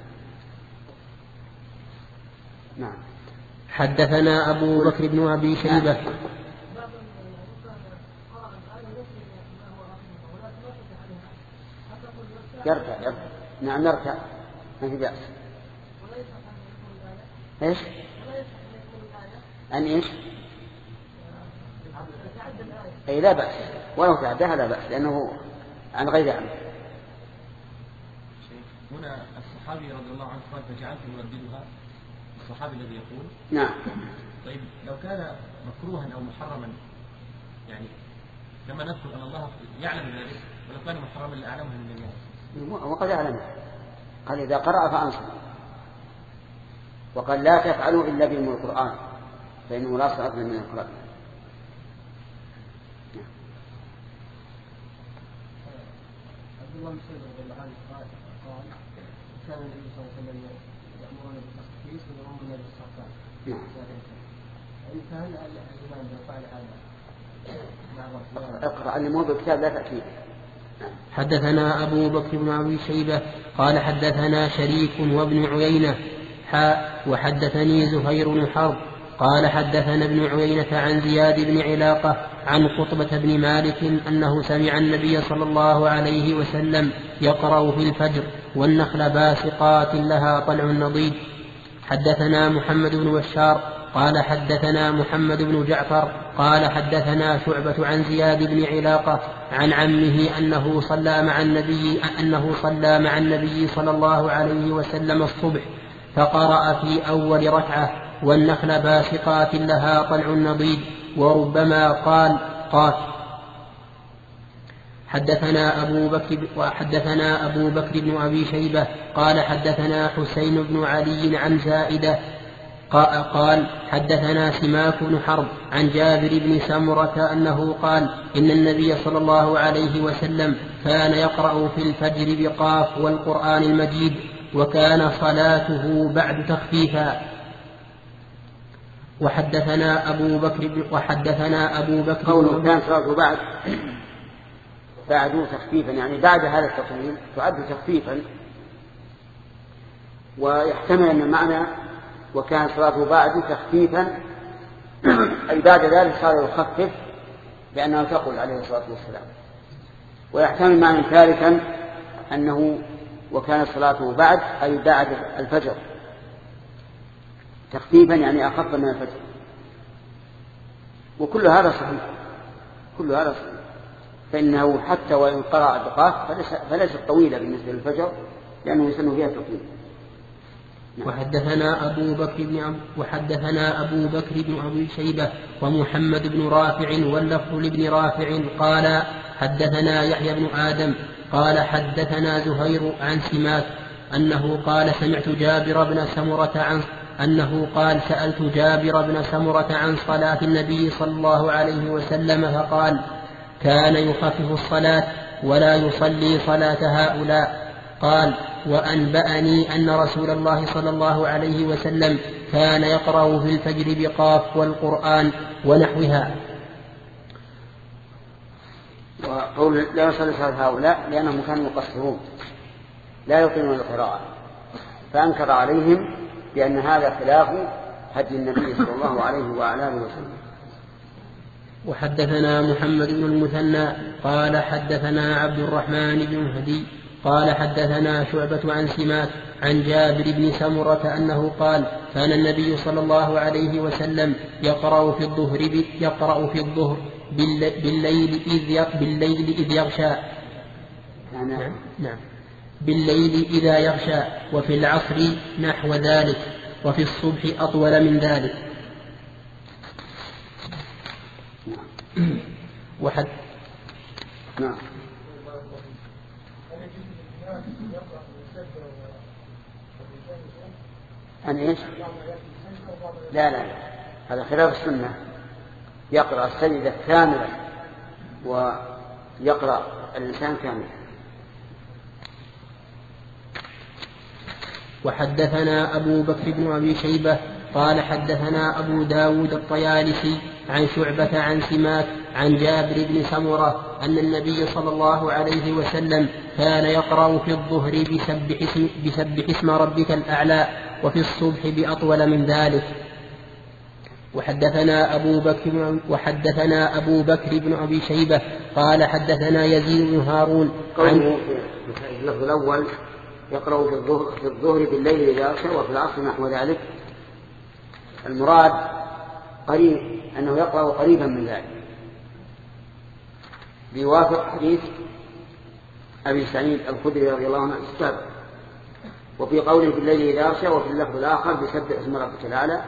Speaker 1: نعم.
Speaker 2: حدثنا أبو بكر بن أبي شيبة.
Speaker 1: يركع. نعم يركع، ما في بأس. إيش؟ أن إيش؟ أي لا بأس، ولو تعدها لا بأس لأنه عن غير عمد.
Speaker 5: هنا الصحابي رضي الله عنه قال فجعلت أرددها، الصحابي الذي يقول
Speaker 1: نعم.
Speaker 5: طيب لو كان مكروها أو محرما، يعني كما نذكر أن الله يعلم ذلك، ولو كان محرما لأعلمه من الناس،
Speaker 1: وقد يعلمه، قال إذا قرأ فأنصت، وقال لا تفعلوا إلا بأم القرآن فإنه لا صلاة من القرآن.
Speaker 3: عبد الله بن سعيد رضي الله عنه قال كان النبي صلى الله عليه وسلم يأمرنا بالتخفيف ويأمرنا بالاستغفار. فهل الإمام إذا فعل هذا
Speaker 1: اقرأ اللي مو بالكتاب لا تأكيد.
Speaker 2: حدثنا أبو بكر بن أبي شيبة قال حدثنا شريك وابن عيينة وحدثني زهير بن حرب قال حدثنا ابن عيينة عن زياد بن علاقة عن قطبة بن مالك أنه سمع النبي صلى الله عليه وسلم يقرأ في الفجر والنخل باسقات لها طلع نضيد. حدثنا محمد بن بشار قال حدثنا محمد بن جعفر قال حدثنا شعبة عن زياد بن علاقة عن عمه أنه صلى مع النبي صلى الله عليه وسلم الصبح فقرأ في أول ركعة والنخل باسقات لها طلع نضيد وربما قال قاف. حدثنا أبو بكر بن أبي شيبة قال حدثنا حسين بن علي عن زائدة قال حدثنا سماك بن حرب عن جابر بن سمرة أنه قال إن النبي صلى الله عليه وسلم كان يقرأ في الفجر بقاف والقرآن المجيد وكان صلاته بعد تخفيفا. وحدثنا أبو بكر
Speaker 1: قوله كان صلاته بعد تخفيفا، يعني بعد هذا التطويل تعد تخفيفا، ويحتمل أن المعنى وكان صلاته بعد تخفيفا أي بعد ذلك صار يخفف لأنه تقول عليه الصلاة والسلام. ويحتمل معنى ثالثا أنه وكان صلاته بعد أي بعد الفجر تخفيفا، يعني أخف من الفجر. وكل هذا صحيح، كل هذا صحيح، فإنه حتى وإن قرأ دقائق فليست طويلة بالنسبة للفجر لأنه يسن فيها تطويل.
Speaker 2: وحدثنا أبو بكر بن أبي شيبة ومحمد بن رافع واللفظ لابن رافع قال حدثنا يحيى بن آدم قال حدثنا زهير عن سماك أنه قال سمعت جابر بن سمرة أنه قال سألت جابر بن سمرة عن صلاة النبي صلى الله عليه وسلم فقال كان يخفف الصلاة ولا يصلي صلاة هؤلاء. قال وأنبأني أن رسول الله صلى الله عليه وسلم كان يقرأ في الفجر بقاف والقرآن ونحوها.
Speaker 1: وقول لا يصلي صلاة هؤلاء لأنهم كانوا مقصرون لا يطيلون القراءة، فأنكر عليهم بأن هذا خلاف هدي النبي صلى الله عليه وعلى آله وسلم.
Speaker 2: وحدثنا محمد بن المثنى قال حدثنا عبد الرحمن بن مهدي قال حدثنا شعبة عن سماك عن جابر بن سمرة أنه قال كان النبي صلى الله عليه وسلم يقرأ في الظهر بالليل إذ يغشى. نعم بالليل إذا يغشى، وفي العصر نحو ذلك، وفي الصبح أطول من ذلك.
Speaker 1: نعم. أن إيش؟ لا هذا خلاف السنة. يقرأ السجدة كاملة ويقرأ الإنسان كاملا.
Speaker 2: وحدثنا أبو بكر بن أبي شيبة قال حدثنا أبو داود الطيالسي عن شعبة عن سماك عن جابر بن سمرة أن النبي صلى الله عليه وسلم كان يقرأ في الظهر بسبح اسم ربك الأعلى، وفي الصبح بأطول من ذلك. وحدثنا أبو بكر بن أبي شيبة قال حدثنا يزيد بن هارون
Speaker 1: قوله في اللفظ الأول يقرأ في الظهر بالليل إذا يغشى وفي العصر نحو ذلك، المراد قريب أنه يقرأ قريبا من ذلك بيوافق حديث أبي سعيد الخدري رضي الله عنه السابق. وفي قوله بالليل إذا يغشى وفي اللفظ الآخر بسبح اسم ربك الأعلى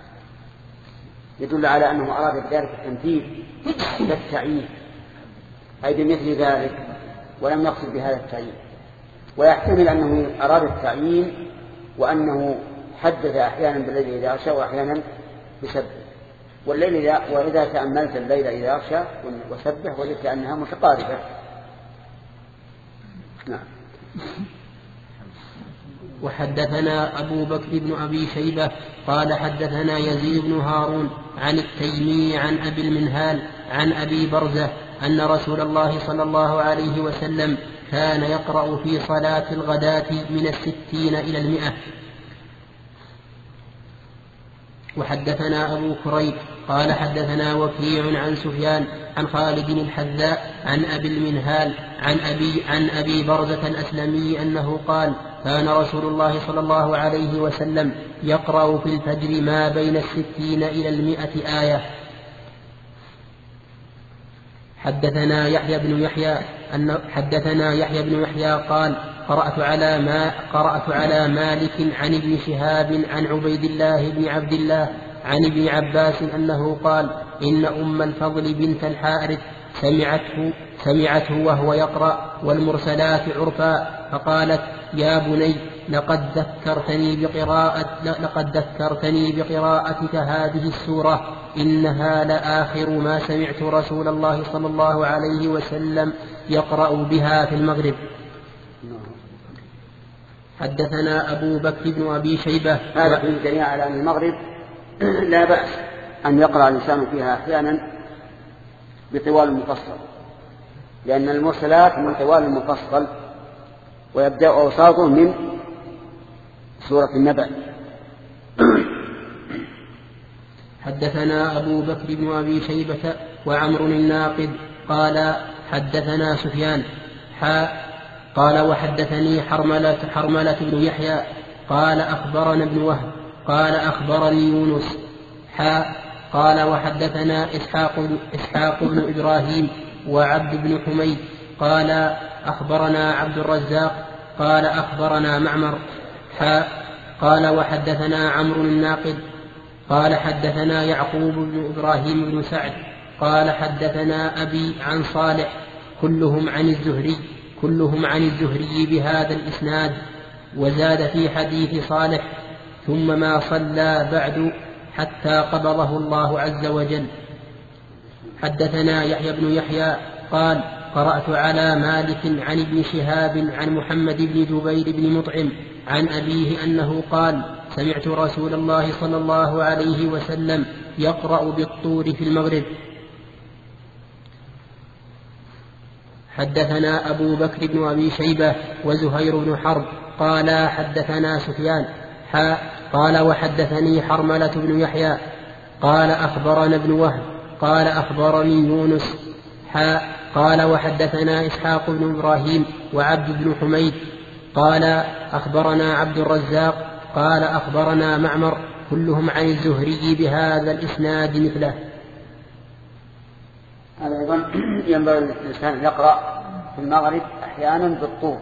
Speaker 1: يدل على أنه أراد بذلك التمثيل للتعيين أي بمثل ذلك، ولم يقصد بهذا التعيين. ويحتمل أنه أراد التعيين وأنه حدث أحيانا بالليل إذا يغشى وأحيانا بسبح. والليل وإذا تأملت الليل إذا يغشى وسبح وجدت أنها متقاربة. نعم.
Speaker 2: وحدثنا أبو بكر بن أبي شيبة قال حدثنا يزيد بن هارون عن التيمي عن أبي المنهال عن أبي برزة أن رسول الله صلى الله عليه وسلم كان يقرأ في صلاة الغداة من 60 إلى 100. وحدثنا أبو كريب قال حدثنا وكيع عن سفيان عن خالد الحذاء عن أبي المنهال عن أبي برزة الأسلمي أنه قال كان رسول الله صلى الله عليه وسلم يقرأ في الفجر ما بين 60 إلى 100 آية. حدثنا يحيى بن يحيى قال قرأت على مالك عن ابن شهاب عن عبيد الله بن عبد الله عن ابن عباس أنه قال إن أم الفضل بنت الحارث سمعته وهو يقرأ والمرسلات عرفا فقالت يا بني لقد ذكرتني بقراءتك هذه السورة إنها لآخر ما سمعت رسول الله صلى الله عليه وسلم يقرأ بها في المغرب. حدثنا أبو بكر بن أبي شيبة
Speaker 1: هذا في الدليل على أن المغرب لا بأس أن يقرأ الإنسان فيها أحيانا بطوال المفصل، لأن المرسلات من طوال المفصل، ويبدأ أوساطه من سورة النبأ.
Speaker 2: حدثنا أبو بكر بن أبي شيبة وعمر الناقد قال حدثنا سفيان قال وحدثني حرملة بن يحيى قال أخبرنا ابن وهب قال أخبرني يونس قال وحدثنا إسحاق بن إبراهيم وعبد بن حميد قال أخبرنا عبد الرزاق قال أخبرنا معمر قال وحدثنا عمرو الناقد قال حدثنا يعقوب بن إبراهيم بن سعد قال حدثنا أبي عن صالح كلهم عن الزهري بهذا الإسناد، وزاد في حديث صالح ثم ما صلى بعد حتى قبضه الله عز وجل. حدثنا يحيى بن يحيى قال قرأت على مالك عن ابن شهاب عن محمد بن جبير بن مطعم عن أبيه أنه قال سمعت رسول الله صلى الله عليه وسلم يقرأ بالطور في المغرب. حدثنا أبو بكر بن أبي شيبة وزهير بن حرب قال حدثنا سفيان قال وحدثني حرملة بن يحيى قال أخبرنا ابن وهب قال أخبرني يونس قال وحدثنا إسحاق بن إبراهيم وعبد بن حميد قال أخبرنا عبد الرزاق قال أخبرنا معمر كلهم عن الزهري بهذا الإسناد مثله.
Speaker 1: هذا أيضا ينبغي الإنسان يقرأ في المغرب أحيانا بالطور،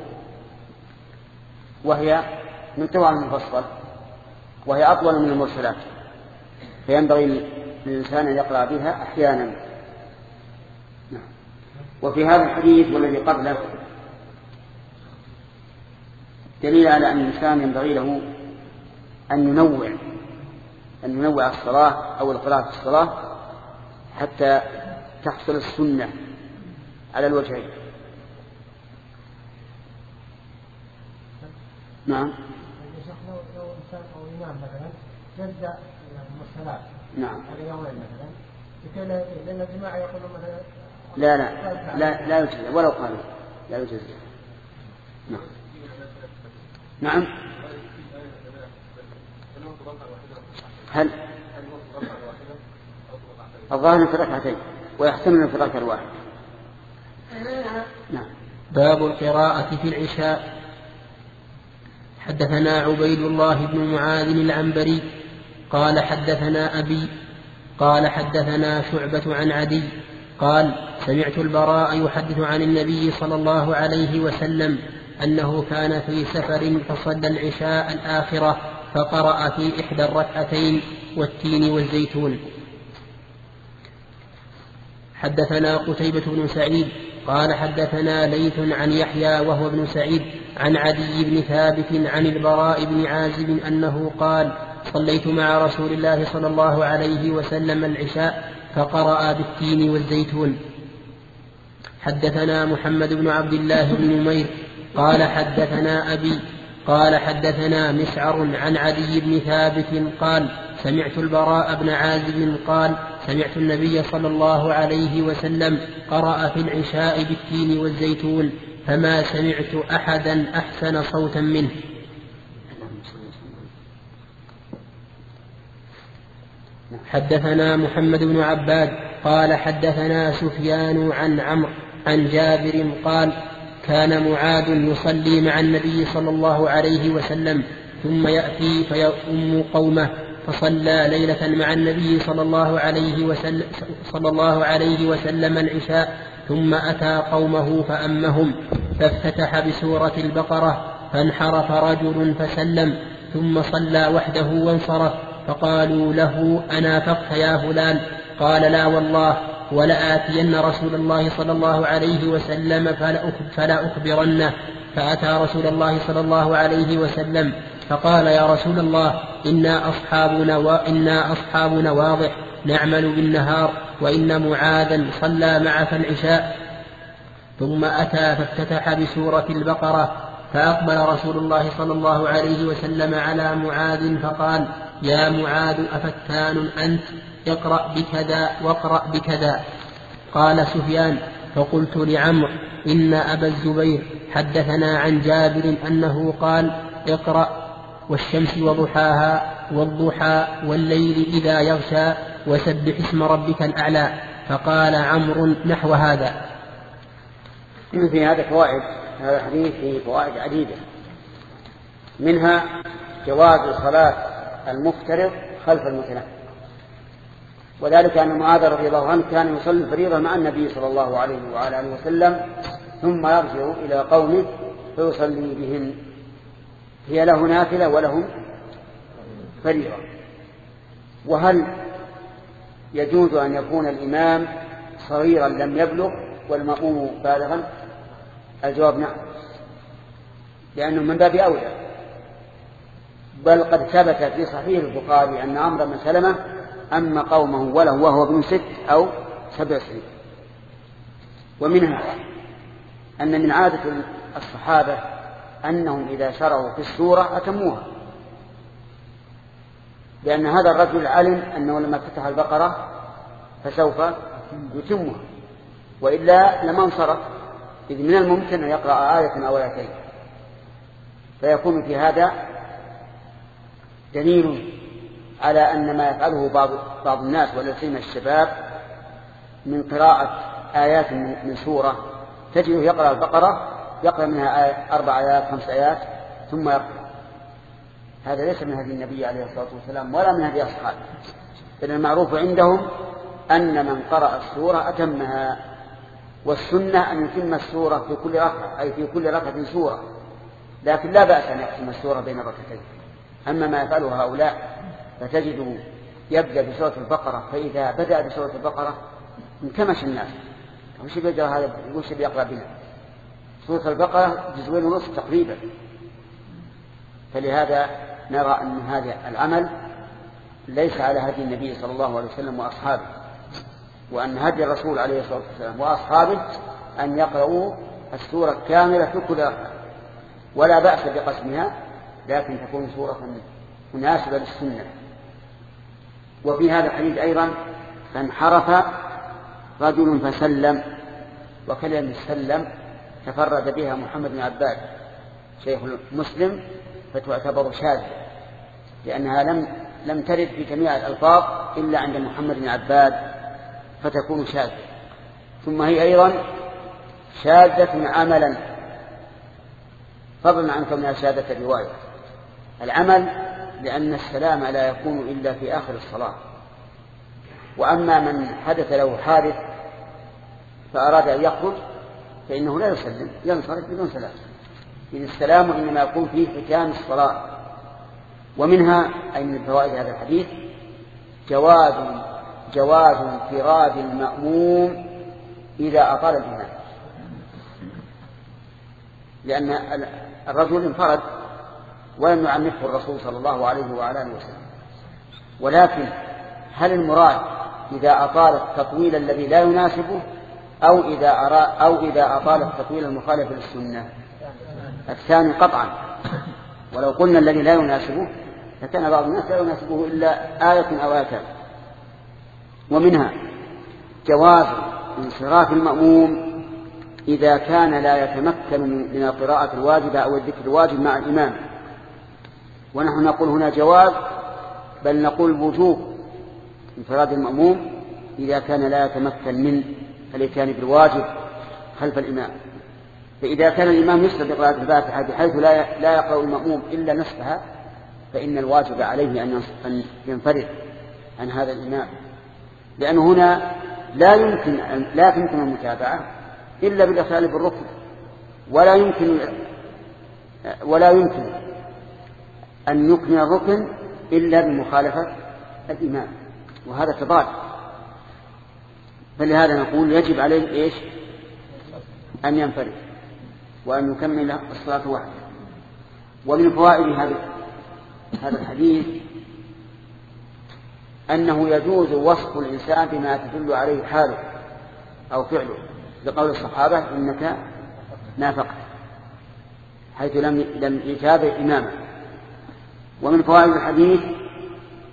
Speaker 1: وهي من طوال المفصل وهي أطول من المرسلات، فينبغي للإنسان أن يقرأ بها أحيانا. وفي هذا الحديث والذي قبله دليل على أن الإنسان ينبغي له أن ينوع الصلاة أو القراءة في الصلاة حتى تحصل السنة على الوجهين. نعم.
Speaker 3: لو إنسان أو إمام مثلا يبدأ المرسلات
Speaker 1: نعم
Speaker 3: على يومين مثلا لأن الجماعة يقولون مثلا
Speaker 1: لا يجزي ولو قالوا لا يجزي. نعم. هل الظاهر في ركعتين ويحتمل في ركعة واحدة. نعم.
Speaker 2: باب القراءة في العشاء. حدثنا عبيد الله بن معاذ العنبري قال حدثنا أبي قال حدثنا شعبة عن عدي قال سمعت البراء يحدث عن النبي صلى الله عليه وسلم أنه كان في سفر فصلى العشاء الآخرة فقرأ في إحدى الركعتين والتين والزيتون. حدثنا قتيبة بن سعيد قال حدثنا ليث عن يحيى وهو ابن سعيد عن عدي بن ثابت عن البراء بن عازب أنه قال صليت مع رسول الله صلى الله عليه وسلم العشاء فقرأ بالتين والزيتون. حدثنا محمد بن عبد الله بن نمير قال حدثنا أبي قال حدثنا مسعر عن عدي بن ثابت قال سمعت البراء بن عازب قال سمعت النبي صلى الله عليه وسلم قرأ في العشاء بالتين والزيتون فما سمعت أحدا أحسن صوتا منه. حدثنا محمد بن عباد قال حدثنا سفيان عن عمرو عن جابر قال كان معاذ يصلي مع النبي صلى الله عليه وسلم ثم يأتي فيؤم قومه فصلى ليلة مع النبي صلى الله عليه وسلم العشاء ثم أتى قومه فأمهم فافتتح بسورة البقرة فانحرف رجل فسلم ثم صلى وحده وانصرف فقالوا له أنافقت يا فلان؟ قال لا والله ولآتين رسول الله صلى الله عليه وسلم فلا أخبرنه. فأتى رسول الله صلى الله عليه وسلم فقال يا رسول الله إنا أصحابنا واضح نعمل بالنهار وإن معاذا صلى معك العشاء. ثم أتى فافتتح بسورة البقرة فأقبل رسول الله صلى الله عليه وسلم على معاذ فقال يا معاذ أفتان أنت؟ اقرأ بكذا واقرأ بكذا. قال سفيان: فقلت لعمرو: إن أبا الزبير حدثنا عن جابر أنه قال: اقرأ والشمس وضحاها والضحى والليل إذا يغشى وسبح اسم ربك الأعلى. فقال عمرو نحو هذا.
Speaker 1: في هذا فوائد، هذا الحديث فيه فوائد عديدة، منها جواز صلاة المفترض خلف المتنفل، وذلك أن معاذ رضي الله عنه كان يصلي الفريضة مع النبي صلى الله عليه وعلى آله وسلم ثم يرجع إلى قومه فيصلي بهم، هي له نافلة ولهم فريضة. وهل يجوز أن يكون الإمام صغيرا لم يبلغ والمأموم بالغا؟ الجواب نعم، لأنه من باب أولى، بل قد ثبت في صحيح البخاري أن عمرو بن سلمة أما قومه وهو ابن 6 أو 7 سنين. ومنها أن من عادة الصحابة أنهم إذا شرعوا في السورة أتموها، لأن هذا الرجل علم أنه لما فتح البقرة فسوف يتمها، وإلا لما انصرف، إذ من الممكن أن يقرأ آية أو آيتين. فيكون في هذا دليل على أن ما يفعله بعض الناس ولا سيما الشباب من قراءة آيات من سورة، تجده يقرأ البقرة يقرأ منها 4 آيات 5 آيات ثم يقرأ. هذا ليس من هدي النبي عليه الصلاة والسلام ولا من هدي أصحابه، بل المعروف عندهم أن من قرأ السورة أتمها، والسنة أن يتم السورة في كل ركعة، أي في كل ركعة سورة، لكن لا بأس أن يقسم السورة بين الركعتين. أما ما يفعله هؤلاء فتجده يبدأ بسورة البقرة، فإذا بدأ بسورة البقرة انكمش الناس، وش بيجرى هذا؟ وش بيقرأ بنا؟ سورة البقرة 2.5 جزء تقريبا. فلهذا نرى أن هذا العمل ليس على هدي النبي صلى الله عليه وسلم وأصحابه، وأن هدي الرسول عليه الصلاة والسلام وأصحابه أن يقرأوا السورة كاملة في كل ركعة، ولا بأس بقسمها، لكن تكون سورة مناسبة للسنة. وفي هذا الحديث أيضا فانحرف رجل فسلم، وكلمة السلم تفرد بها محمد بن عباد شيخ مسلم، فتعتبر شاذة، لأنها لم ترد في جميع الألفاظ إلا عند محمد بن عباد، فتكون شاذة. ثم هي أيضا شاذة عملا، فضلا عن كونها شاذة رواية. العمل لأن السلام لا يكون إلا في آخر الصلاة، وأما من حدث له حادث فأراد أن يخرج فإنه لا يسلم، ينصرف بدون سلام، إذ السلام إنما يكون فيه ختام الصلاة. ومنها أي من فوائد هذا الحديث جواز انفراد المأموم إذا أطال الإمام، لأن الرجل انفرد ولم يعنفه الرسول صلى الله عليه وعلى آله وسلم، ولكن هل المراد إذا أطال التطويل الذي لا يناسبه أو إذا أطال التطويل المخالف للسنة؟ الثاني قطعا. ولو قلنا الذي لا يناسبه فكان بعض الناس لا يناسبه إلا آية أو آيتان. ومنها جواز انصراف المأموم إذا كان لا يتمكن من القراءة الواجبة أو الذكر الواجب مع الإمام. ونحن نقول هنا جواز، بل نقول وجوب انفراد المأموم إذا كان لا يتمكن من الإتيان بالواجب خلف الإمام. فإذا كان الإمام يسرد بقراءة الفاتحة بحيث لا يقرأ المأموم إلا نصفها، فإن الواجب عليه أن ينفرد عن هذا الإمام، لأنه هنا لا يمكن المتابعة إلا بالإخلال بالركن، ولا يمكن أن يكمل الركن إلا بمخالفة الإمام، وهذا تضاد. فلهذا نقول يجب عليه أن ينفرد وأن يكمل الصلاة وحده. ومن فوائد هذا الحديث أنه يجوز وصف الإنسان بما تدل عليه حاله أو فعله، لقول الصحابة إنك نافقت، حيث لم يتابع إمامه. ومن فوائد الحديث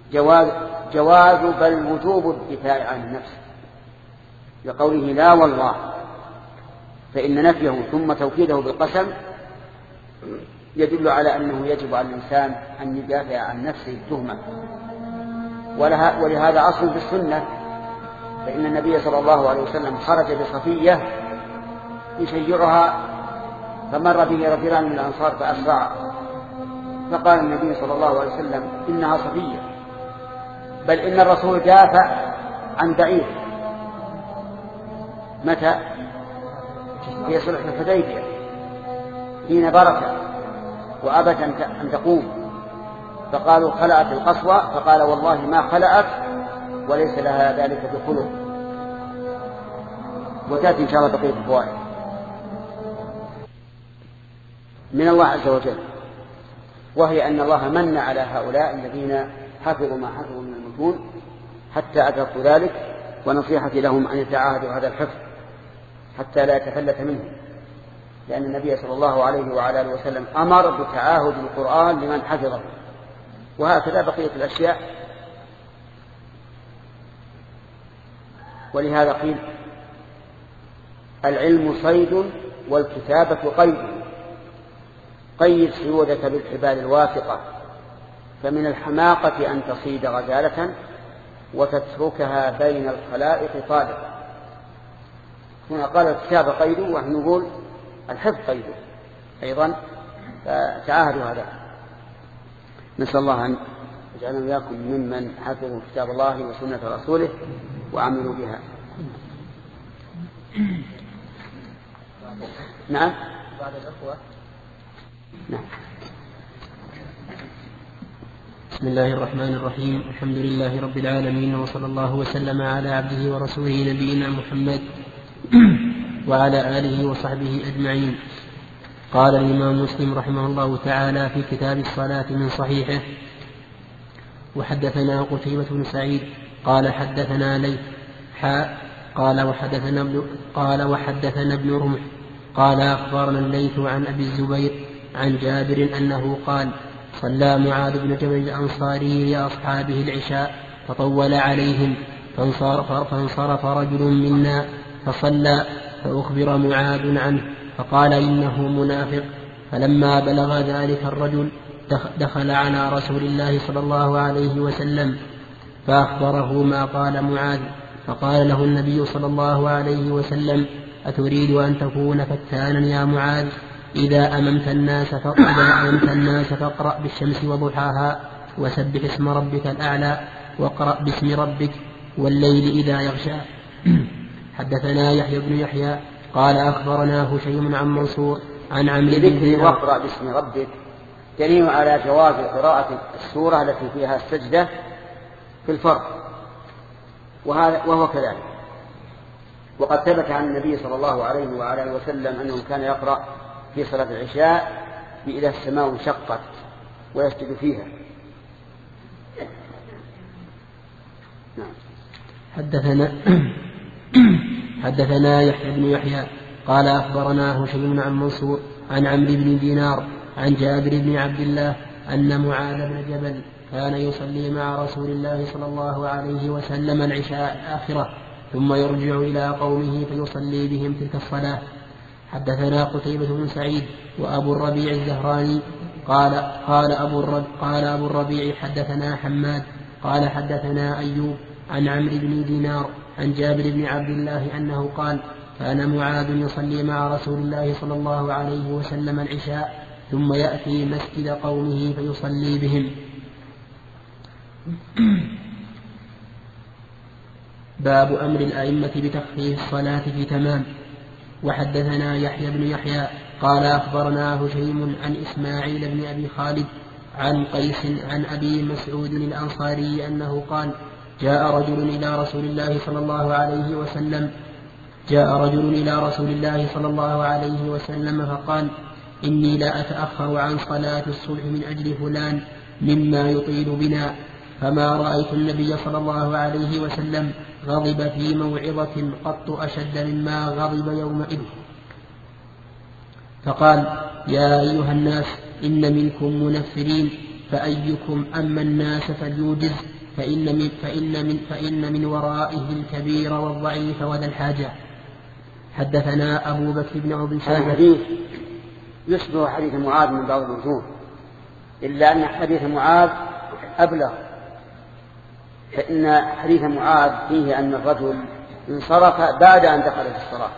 Speaker 1: جواز بل وجوب الدفاع عن النفس لقوله لا والله، فإن نفيه ثم توكيده بالقسم يدل على أنه يجب على الإنسان أن يدافع عن نفسه التهمة. ولهذا أصل في السنة، فإن النبي صلى الله عليه وسلم خرج بصفية يشيرها فمر به رجلان من الأنصار فأسرع، فقال النبي صلى الله عليه وسلم إنها صفية، بل إن الرسول دافع عن بعير متى؟ في صلح الحديبية حين بركة وأبت أن تقوم، فقالوا خلعت القصوى، فقال والله ما خلعت وليس لها ذلك بخلق. وتأتي إن شاء الله بقية الفوائد من الله عز وجل، وهي أن الله من على هؤلاء الذين حفظوا ما حفظوا من المتون حتى أدركوا ذلك، ونصيحتي لهم أن يتعاهدوا هذا الحفظ حتى لا يتفلت منه، لأن النبي صلى الله عليه وعلى آله وسلم أمر بتعاهد القرآن لمن حفظه، وهكذا بقية الأشياء. ولهذا قيل العلم صيد والكتابة قيد، قيد سيودك بالحبال الواثقة، فمن الحماقة أن تصيد غزالة وتتركها بين الخلائق طالقة. هنا قال الكتابة قيد، ونحن نقول الحفظ قيد أيضا، فتعاهدوا هذا. نسأل الله أن يجعلنا وإياكم ممن حفظوا كتاب الله وسنة رسوله وعملوا بها. نعم
Speaker 4: بعد الأخوة.
Speaker 1: نعم.
Speaker 2: بسم الله الرحمن الرحيم، الحمد لله رب العالمين، وصلى الله وسلم على عبده ورسوله نبينا محمد وعلى آله وصحبه أجمعين. قال الإمام مسلم رحمه الله تعالى في كتاب الصلاة من صحيحه: وحدثنا قتيبة بن سعيد قال حدثنا ليث قال وحدثنا ابن رمح قال أخبرنا الليث عن أبي الزبير عن جابر أنه قال: صلى معاذ بن جبل الأنصاري لأصحابه العشاء فطول عليهم، فانصرف رجل منا فصلى، فأخبر معاذ عنه فقال إنه منافق. فلما بلغ ذلك الرجل دخل على رسول الله صلى الله عليه وسلم فأخبره ما قال معاذ، فقال له النبي صلى الله عليه وسلم: أتريد أن تكون فتانا يا معاذ؟ إذا أممت الناس فاقرأ بالشمس وضحاها، وسبح اسم ربك الأعلى، واقرأ باسم ربك، والليل إذا يغشى. حدثنا يحيى بن يحيى قال أخبرنا هشيم عن منصور عن عمرو بن دينار.
Speaker 1: واقرأ باسم ربك دليل على جواز قراءة السورة التي فيها السجدة في الفرض، وهو كذلك. وقد ثبت عن النبي صلى الله عليه وعلى آله وسلم أنه كان يقرأ في صلاة العشاء بإذا السماء انشقت ويسجد فيها. نعم.
Speaker 2: حدثنا يحيى بن يحيى قال أخبرنا هشيم عن منصور عن عمرو بن دينار عن جابر بن عبد الله أن معاذ بن جبل كان يصلي مع رسول الله صلى الله عليه وسلم العشاء الآخرة، ثم يرجع إلى قومه فيصلي بهم تلك الصلاة. حدثنا قتيبة بن سعيد وأبو الربيع الزهراني قال أبو الربيع حدثنا حماد قال حدثنا أيوب عن عمرو بن دينار عن جابر بن عبد الله أنه قال: كان معاذ يصلي مع رسول الله صلى الله عليه وسلم العشاء، ثم يأتي مسجد قومه فيصلي بهم. باب أمر الأئمة بتخفيف الصلاة في تمام. وحدثنا يحيى بن يحيى قال أخبرنا هشيم عن إسماعيل بن أبي خالد عن قيس عن أبي مسعود الأنصاري أنه قال: جاء رجل إلى رسول الله صلى الله عليه وسلم فقال: إني لا أتأخر عن صلاة الصبح من أجل فلان مما يطيل بنا، فما رأيت النبي صلى الله عليه وسلم غضب في موعظة قط أشد مما غضب يومئذ. فقال: يا أيها الناس، إن منكم منفرين، فأيكم أما الناس فليوجز، فإن من ورائه الكبير والضعيف وذا الحاجة. حدثنا أبو بكر بن أبي شيبة.
Speaker 1: الحديث يشبه حديث معاذ من بعض الوجوه، إلا أن حديث معاذ أبلغ، فإن حديث معاذ فيه أن الرجل انصرف بعد أن دخل في الصلاة،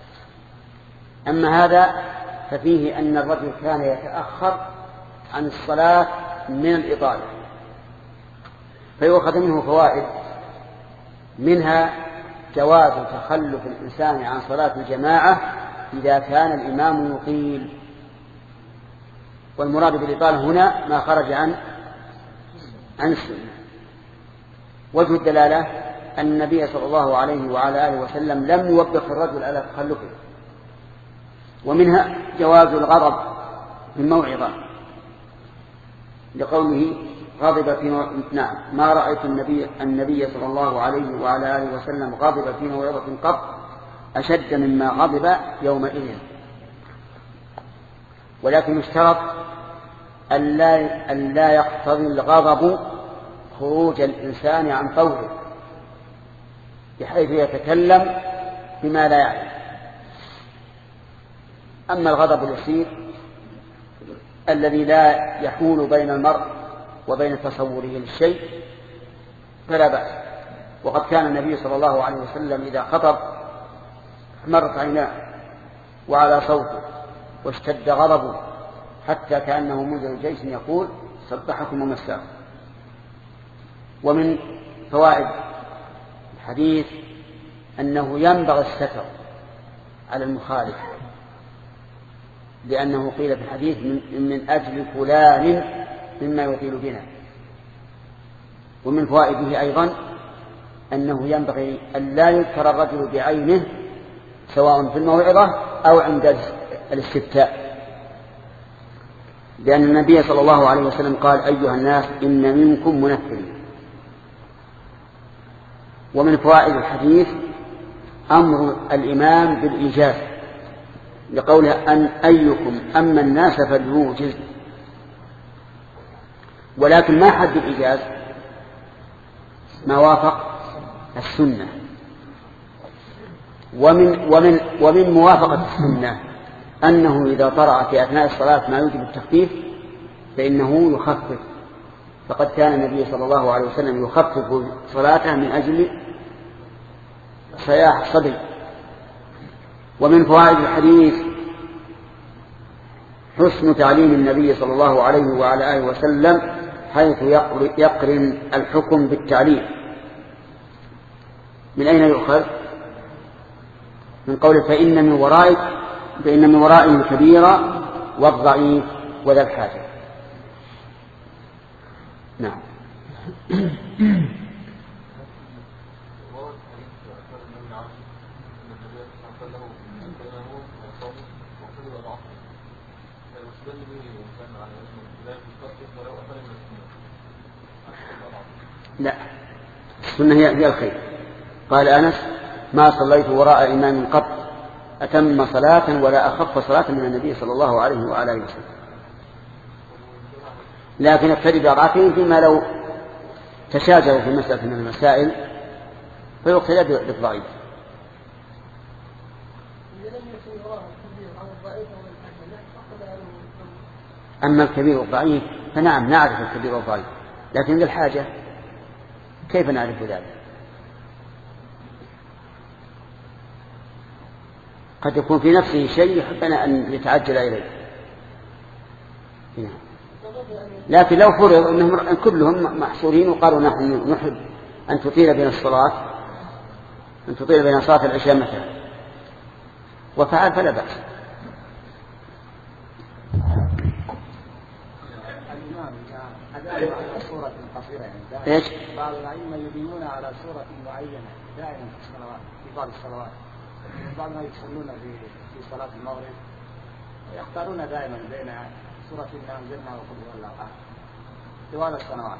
Speaker 1: أما هذا ففيه أن الرجل كان يتأخر عن الصلاة من الإطالة، فيؤخذ منه فوائد، منها جواز تخلف الإنسان عن صلاة الجماعة إذا كان الإمام يطيل، والمراد بالإطالة هنا ما خرج عن السنة. وجه الدلالة أن النبي صلى الله عليه وعلى آله وسلم لم يوبخ الرجل على تخلفه. ومنها جواز الغضب في الموعظة، لقوله غضب في نعم ما رأيت النبي صلى الله عليه وعلى آله وسلم غضب في موعظة قط أشد مما غضب يومئذ. ولكن اشترط أن لا يقتضي الغضب خروج الإنسان عن طوره بحيث يتكلم بما لا يعلم. أما الغضب اليسير الذي لا يحول بين المرء وبين تصوره للشيء فلا بأس. وقد كان النبي صلى الله عليه وسلم إذا خطب مرت عيناه وعلى صوته واشتد غضبه حتى كأنه منذر جيش يقول صبحكم ومساكم. ومن فوائد الحديث أنه ينبغي الستر على المخالف، لأنه قيل في الحديث من أجل فلان مما يطيل بنا. ومن فوائده أيضا أنه ينبغي أن لا يذكر الرجل بعينه سواء في الموعظة أو عند الاستفتاء، لأن النبي صلى الله عليه وسلم قال أيها الناس إن منكم منفرين. ومن فوائد الحديث أمر الإمام بالإيجاز، لقوله أن أيكم أما الناس فليوجز، ولكن ما حد الإيجاز ما وافق السنة. ومن موافقة السنة أنه إذا طرأ في أثناء الصلاة ما يوجب التخفيف فإنه يخفف، فقد كان النبي صلى الله عليه وسلم يخفف صلاته من أجل صياح الصدر. ومن فوائد الحديث حسن تعليم النبي صلى الله عليه وعلى آله وسلم حيث يقرن الحكم بالتعليم. من أين يؤخذ؟ من قول فإن من ورائه الكبير والضعيف وذا الحاجة. نعم. لا، السنة هي الخير. قال أنس ما صليت وراء إمام قط أتم صلاة ولا أخف صلاة من النبي صلى الله عليه وعلى آله وسلم، لكن اقتدي بركعتين فيما لو تشاجروا في مسألة من المسائل فيقتدى بالضعيف. أما الكبير والضعيف فنعم نعرف الكبير والضعيف، لكن للحاجة كيف نعرف ذلك؟ قد يكون في نفسه شيء يحبنا أن يتعجل إليه، لكن لو فرض أنهم كلهم محصورين وقالوا نحن نحب أن تطيل بين صلاة العشاء مثلا وفعل فلا بأس. ايش؟
Speaker 3: بعض الأئمة يبينون على صورة معينة دائما في الصلوات، في بعض الصلوات، بعضهم يصلون في صلاة المغرب ويختارون دائما بين سورة إنا أنزلنا وقل هو الله أحد طوال السنوات.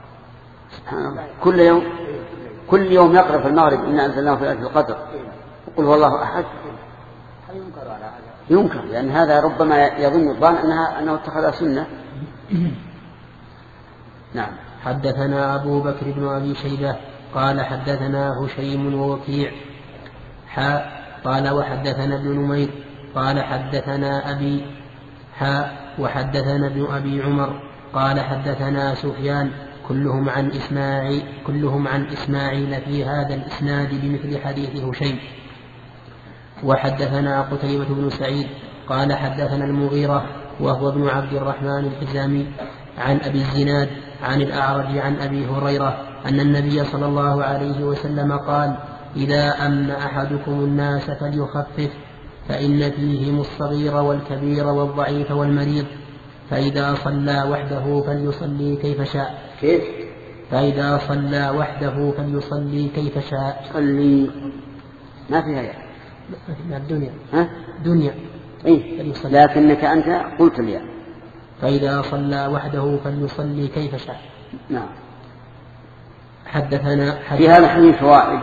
Speaker 1: كل يوم يقرأ في المغرب إنا أنزلناه في ليلة القدر وقل هو الله أحد.
Speaker 3: هل ينكر على هذا؟
Speaker 1: ينكر، لأن هذا ربما يظن الظان أنه اتخذ سنة. نعم.
Speaker 2: حدثنا أبو بكر بن أبي شيبة قال حدثنا هشيم ووكيع قال وحدثنا ابن نمير قال حدثنا أبي وحدثنا ابن أبي عمر قال حدثنا سفيان كلهم عن إسماعيل في هذا الإسناد بمثل حديث هشيم. وحدثنا قتيبة بن سعيد قال حدثنا المغيرة وهو ابن عبد الرحمن الحزامي عن أبي الزناد عن الأعرج عن أبي هريرة أن النبي صلى الله عليه وسلم قال: إذا أمن أحدكم الناس فليخفف، فإن فيهم الصغير والكبير والضعيف والمريض، فإذا صلى وحده فليصلي كيف شاء. فإذا صلى وحده فليصلي كيف شاء.
Speaker 1: صلي ما فيها يعني.
Speaker 2: الدنيا
Speaker 1: دنيا لكنك أنت قلت لي
Speaker 2: فإذا صلى وحده فليصلي كيف شاء.
Speaker 1: نعم.
Speaker 2: حدثنا
Speaker 1: في هذا الحديث فوائد،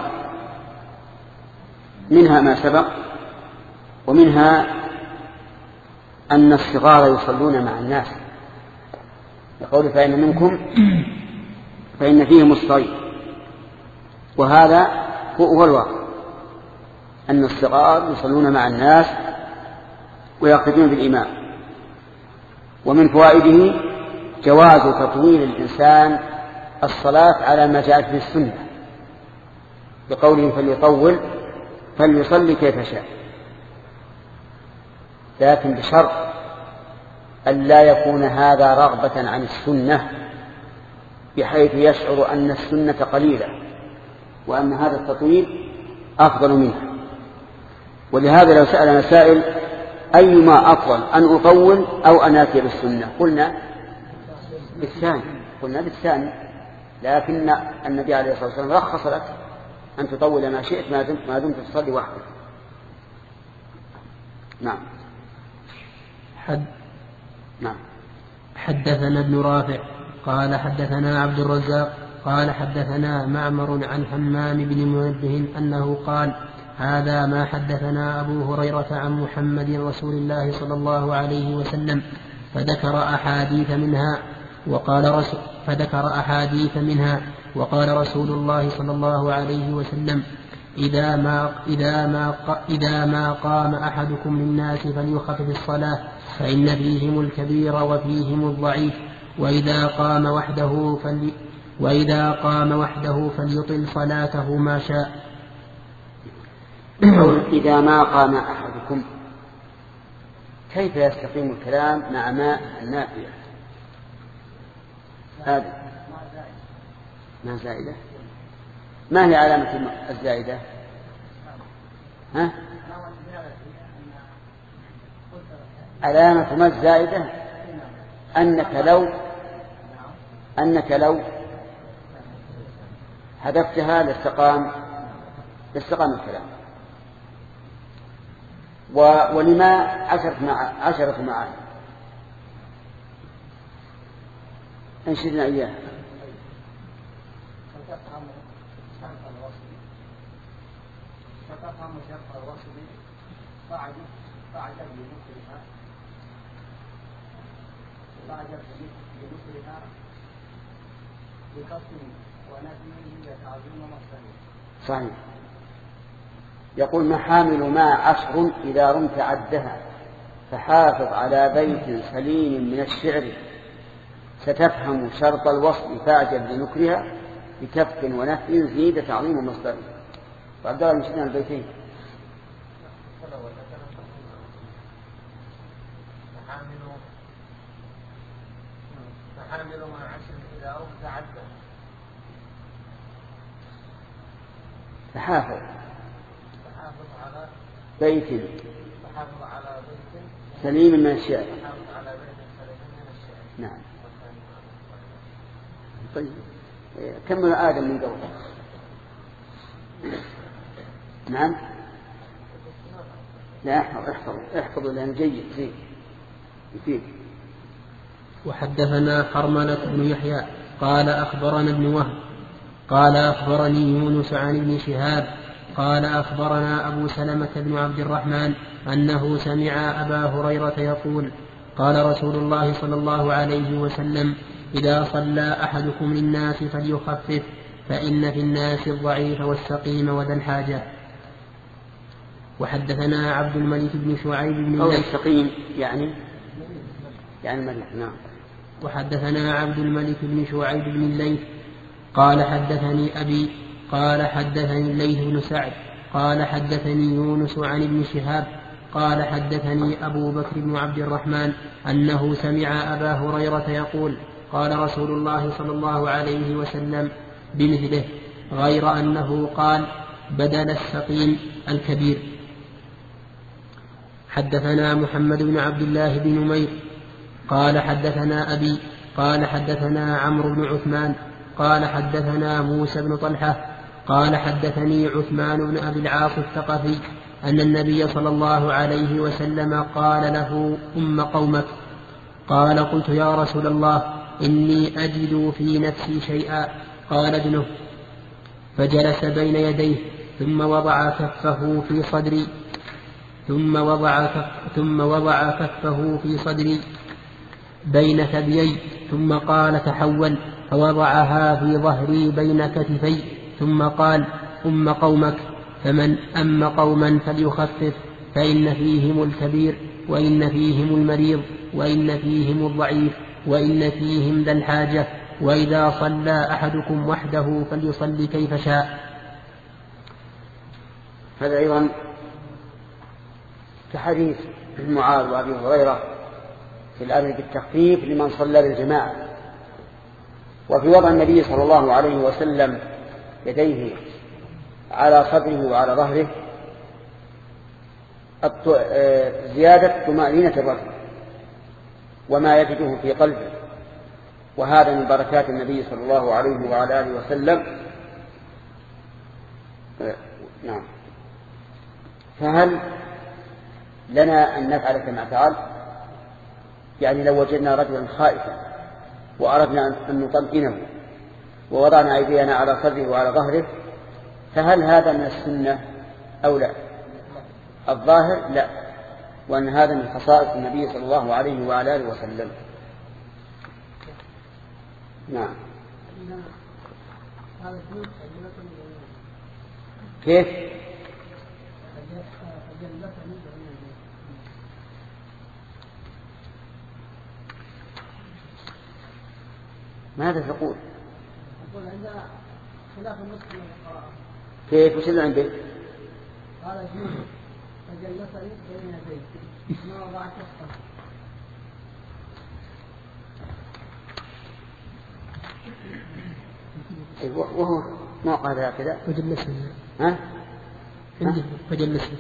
Speaker 1: منها ما سبق، ومنها أن الصغار يصلون مع الناس، يقول فإن منكم فإن فيهم الصغير، وهذا هو الواقع أن الصغار يصلون مع الناس ويقتدون بالإمام. ومن فوائده جواز تطويل الإنسان الصلاة على ما جاءت في السنة، بقوله فليطول فليصلي كيف شاء، لكن بشرط أن لا يكون هذا رغبة عن السنة بحيث يشعر أن السنة قليلة وأن هذا التطويل أفضل منها. ولهذا لو سألنا سائل أيما أفضل، أن أطول أو أن آتي بالسنة، قلنا بالثاني، لكن النبي عليه الصلاة والسلام رخص لك أن تطول ما شئت ما دمت تصلي وحدك. نعم.
Speaker 2: حدثنا ابن رافع قال حدثنا عبد الرزاق قال حدثنا معمر عن حمام بن منبه أنه قال: هذا ما حدثنا أبو هريرة عن محمد رسول الله صلى الله عليه وسلم، فذكر أحاديث منها وقال رسول الله صلى الله عليه وسلم: إذا ما قام أحدكم للناس فليخفف الصلاة، فإن فيهم الكبير وفيهم الضعيف، وإذا قام وحده فليطل صلاته ما شاء.
Speaker 1: إذا ما قام أحدكم، كيف يستقيم الكلام مع ماء النافية؟ هذا ما زائدة. ما هي علامة الزائدة؟ علامة ما الزائدة أنك لو حذفتها لاستقام الكلام. ولما عشرة معاني انشدنا إياها.
Speaker 3: فتفهم شرط الوصل فاعجب بمثلها بقسم ونفي تعظيم مصدره.
Speaker 1: صحيح. يقول: محامل ما 10 إذا رمت عدها، فحافظ على بيت سليم من الشعر، ستفهم شرط الوصل فاعجب بنكرها بكف ونفي زيد تعظيم مصدره. وعبد الله مشينا البيتين.
Speaker 4: محامل ما 10 إذا رمت عدها،
Speaker 1: فحافظ
Speaker 4: على
Speaker 1: بيت سليم من الشعر. نعم. طيب كمل آدم من قول. نعم. لا احفظ لأن جيد زين يفيد.
Speaker 2: وحدثنا حرملة بن يحيى قال أخبرنا ابن وهب قال أخبرني يونس عن ابن شهاب قال أخبرنا أبو سلمة بن عبد الرحمن أنه سمع أبا هريرة يقول: قال رسول الله صلى الله عليه وسلم: إذا صلى أحدكم للناس فليخفف فإن في الناس الضعيف والسقيم وذا الحاجة. وحدثنا عبد الملك بن شعيب بن
Speaker 1: أو السقيم يعني المريض. نعم.
Speaker 2: وحدثنا عبد الملك بن شعيب بن الليث قال حدثني أبي قال حدثني الليث بن سعد قال حدثني يونس عن ابن شهاب قال حدثني أبو بكر بن عبد الرحمن أنه سمع أبا هريرة يقول قال رسول الله صلى الله عليه وسلم بمثله غير أنه قال بدل السقيم الكبير. حدثنا محمد بن عبد الله بن نمير قال حدثنا أبي قال حدثنا عمرو بن عثمان قال حدثنا موسى بن طلحة قال حدثني عثمان بن أبي العاص الثقفي أن النبي صلى الله عليه وسلم قال له أم قومك. قال قلت يا رسول الله إني أجد في نفسي شيئا. قال ابنه. فجلس بين يديه ثم وضع كفه في صدري ثم وضع كفه في صدري بين ثديي ثم قال تحول فوضعها في ظهري بين كتفي ثم قال أم قومك فمن أم قوما فليخفف فإن فيهم الكبير وإن فيهم المريض وإن فيهم الضعيف وإن فيهم ذا الحاجة وإذا صلى أحدكم وحده فليصلي كيف شاء.
Speaker 1: هذا أيضا كحديث ابن معاذ وأبي هريرة في الأمر بالتخفيف لمن صلى بالجماعة. وفي وضع النبي صلى الله عليه وسلم يديه على صدره وعلى ظهره زيادة طمأنينة الرجل وما يجده في قلبه، وهذا من بركات النبي صلى الله عليه وعلى آله وسلم. نعم. فهل لنا أن نفعل كما فعل؟ يعني لو وجدنا رجلا خائفا وأردنا أن نطمئنه ووضعنا أيدينا على صدره وعلى ظهره، فهل هذا من السنة أو لا؟ الظاهر لا، وأن هذا من خصائص النبي صلى الله عليه وعلى آله وسلم. نعم. كيف؟ ماذا تقول؟
Speaker 4: أقول عندنا خلاف النص من القراءة.
Speaker 1: كيف؟ وش اللي عندك؟
Speaker 4: قال جنود فجلسني بين يديه ما وضع كفه.
Speaker 1: وهو ما قال هكذا.
Speaker 2: فجلسني.
Speaker 1: ها؟
Speaker 2: فجلسني.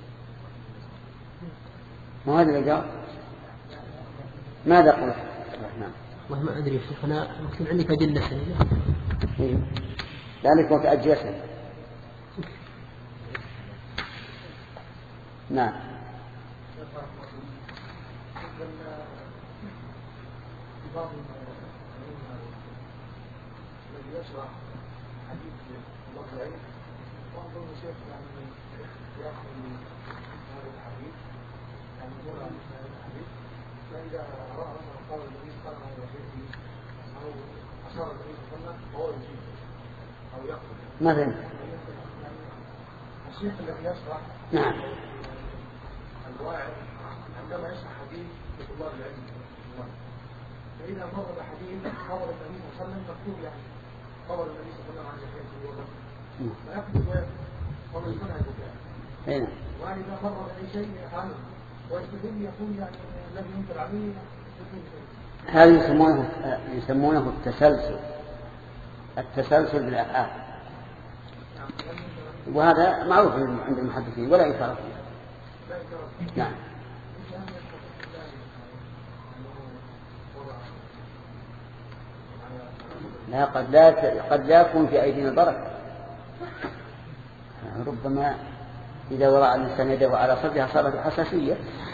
Speaker 1: ما هذا اللي قال؟ ماذا قلت؟ الرحمن.
Speaker 2: والله ما أدري شيخ، أنا ممكن عندي فجلسني.
Speaker 1: ذلك وقت أجلسني. نعم.
Speaker 3: الذي يشرح حديث الله العلم وأنظر الشيخ يعني يأخذ من هذا الحديث يعني يقول عن هذا الحديث، فإذا رأى مثلا قول النبي صلى الله عليه وسلم أو أشار النبي صلى الله عليه وسلم فهو يجيب أو يأخذ
Speaker 1: مثلا
Speaker 3: الشيخ الذي يشرح
Speaker 1: نعم
Speaker 3: الواعظ عندما يشرح حديث لطلاب العلم فإذا مر بحديث خبر النبي صلى الله عليه وسلم مكتوب يعني خبر النبي صلى الله عليه وسلم عن زكاة الوضوء فيكتب ومن منهج ذلك. وإذا مر بأي شيء يفعله ويستدل يقول يعني الذي ينكر عليه
Speaker 1: هذا يسمونه التسلسل بالأفعال، وهذا معروف عند المحدثين ولا يفعل فيه. نعم. لا قد لا يكون في أيدينا البركة، ربما إذا وضع الإنسان يده على صدرها صارت حساسية.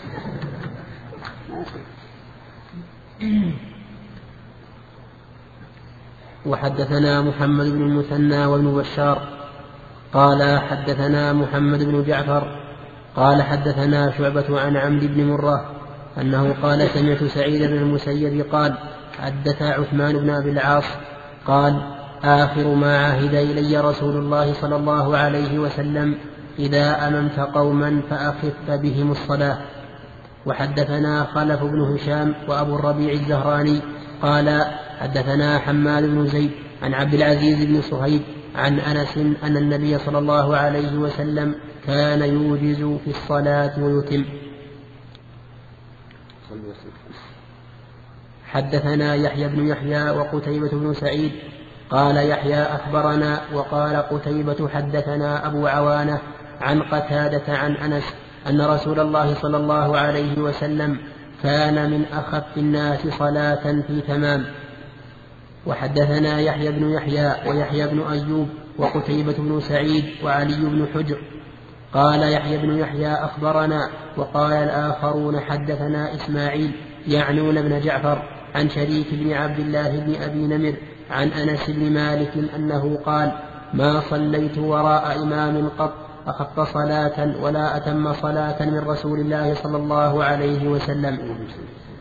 Speaker 2: وحدثنا محمد بن المثنى وابن بشار قال حدثنا محمد بن جعفر قال حدثنا شعبة عن عمرو بن مرة أنه قال سمعت سعيد بن المسيب قال حدث عثمان بن أبي العاص قال آخر ما عهد إلي رسول الله صلى الله عليه وسلم إذا أممت قوما فأخف بهم الصلاة. وحدثنا خلف بن هشام وأبو الربيع الزهراني قال حدثنا حماد بن زيد عن عبد العزيز بن صهيب عن أنس أن النبي صلى الله عليه وسلم كان يوجز في الصلاة ويتم. حدثنا يحيى بن يحيى وقتيبة بن سعيد قال يحيى أخبرنا وقال قتيبة حدثنا أبو عوانة عن قتادة عن أنس أن رسول الله صلى الله عليه وسلم كان من أخف الناس صلاة في تمام. وحدثنا يحيى بن يحيى ويحيى بن أيوب وقتيبة بن سعيد وعلي بن حجر قال يحيى بن يحيى أخبرنا وقال الآخرون حدثنا إسماعيل يعنون بن جعفر عن شريك بن عبد الله بن أبي نمر عن أنس بن مالك أنه قال ما صليت وراء إمام قط أخف صلاة ولا أتم صلاة من رسول الله صلى الله عليه وسلم.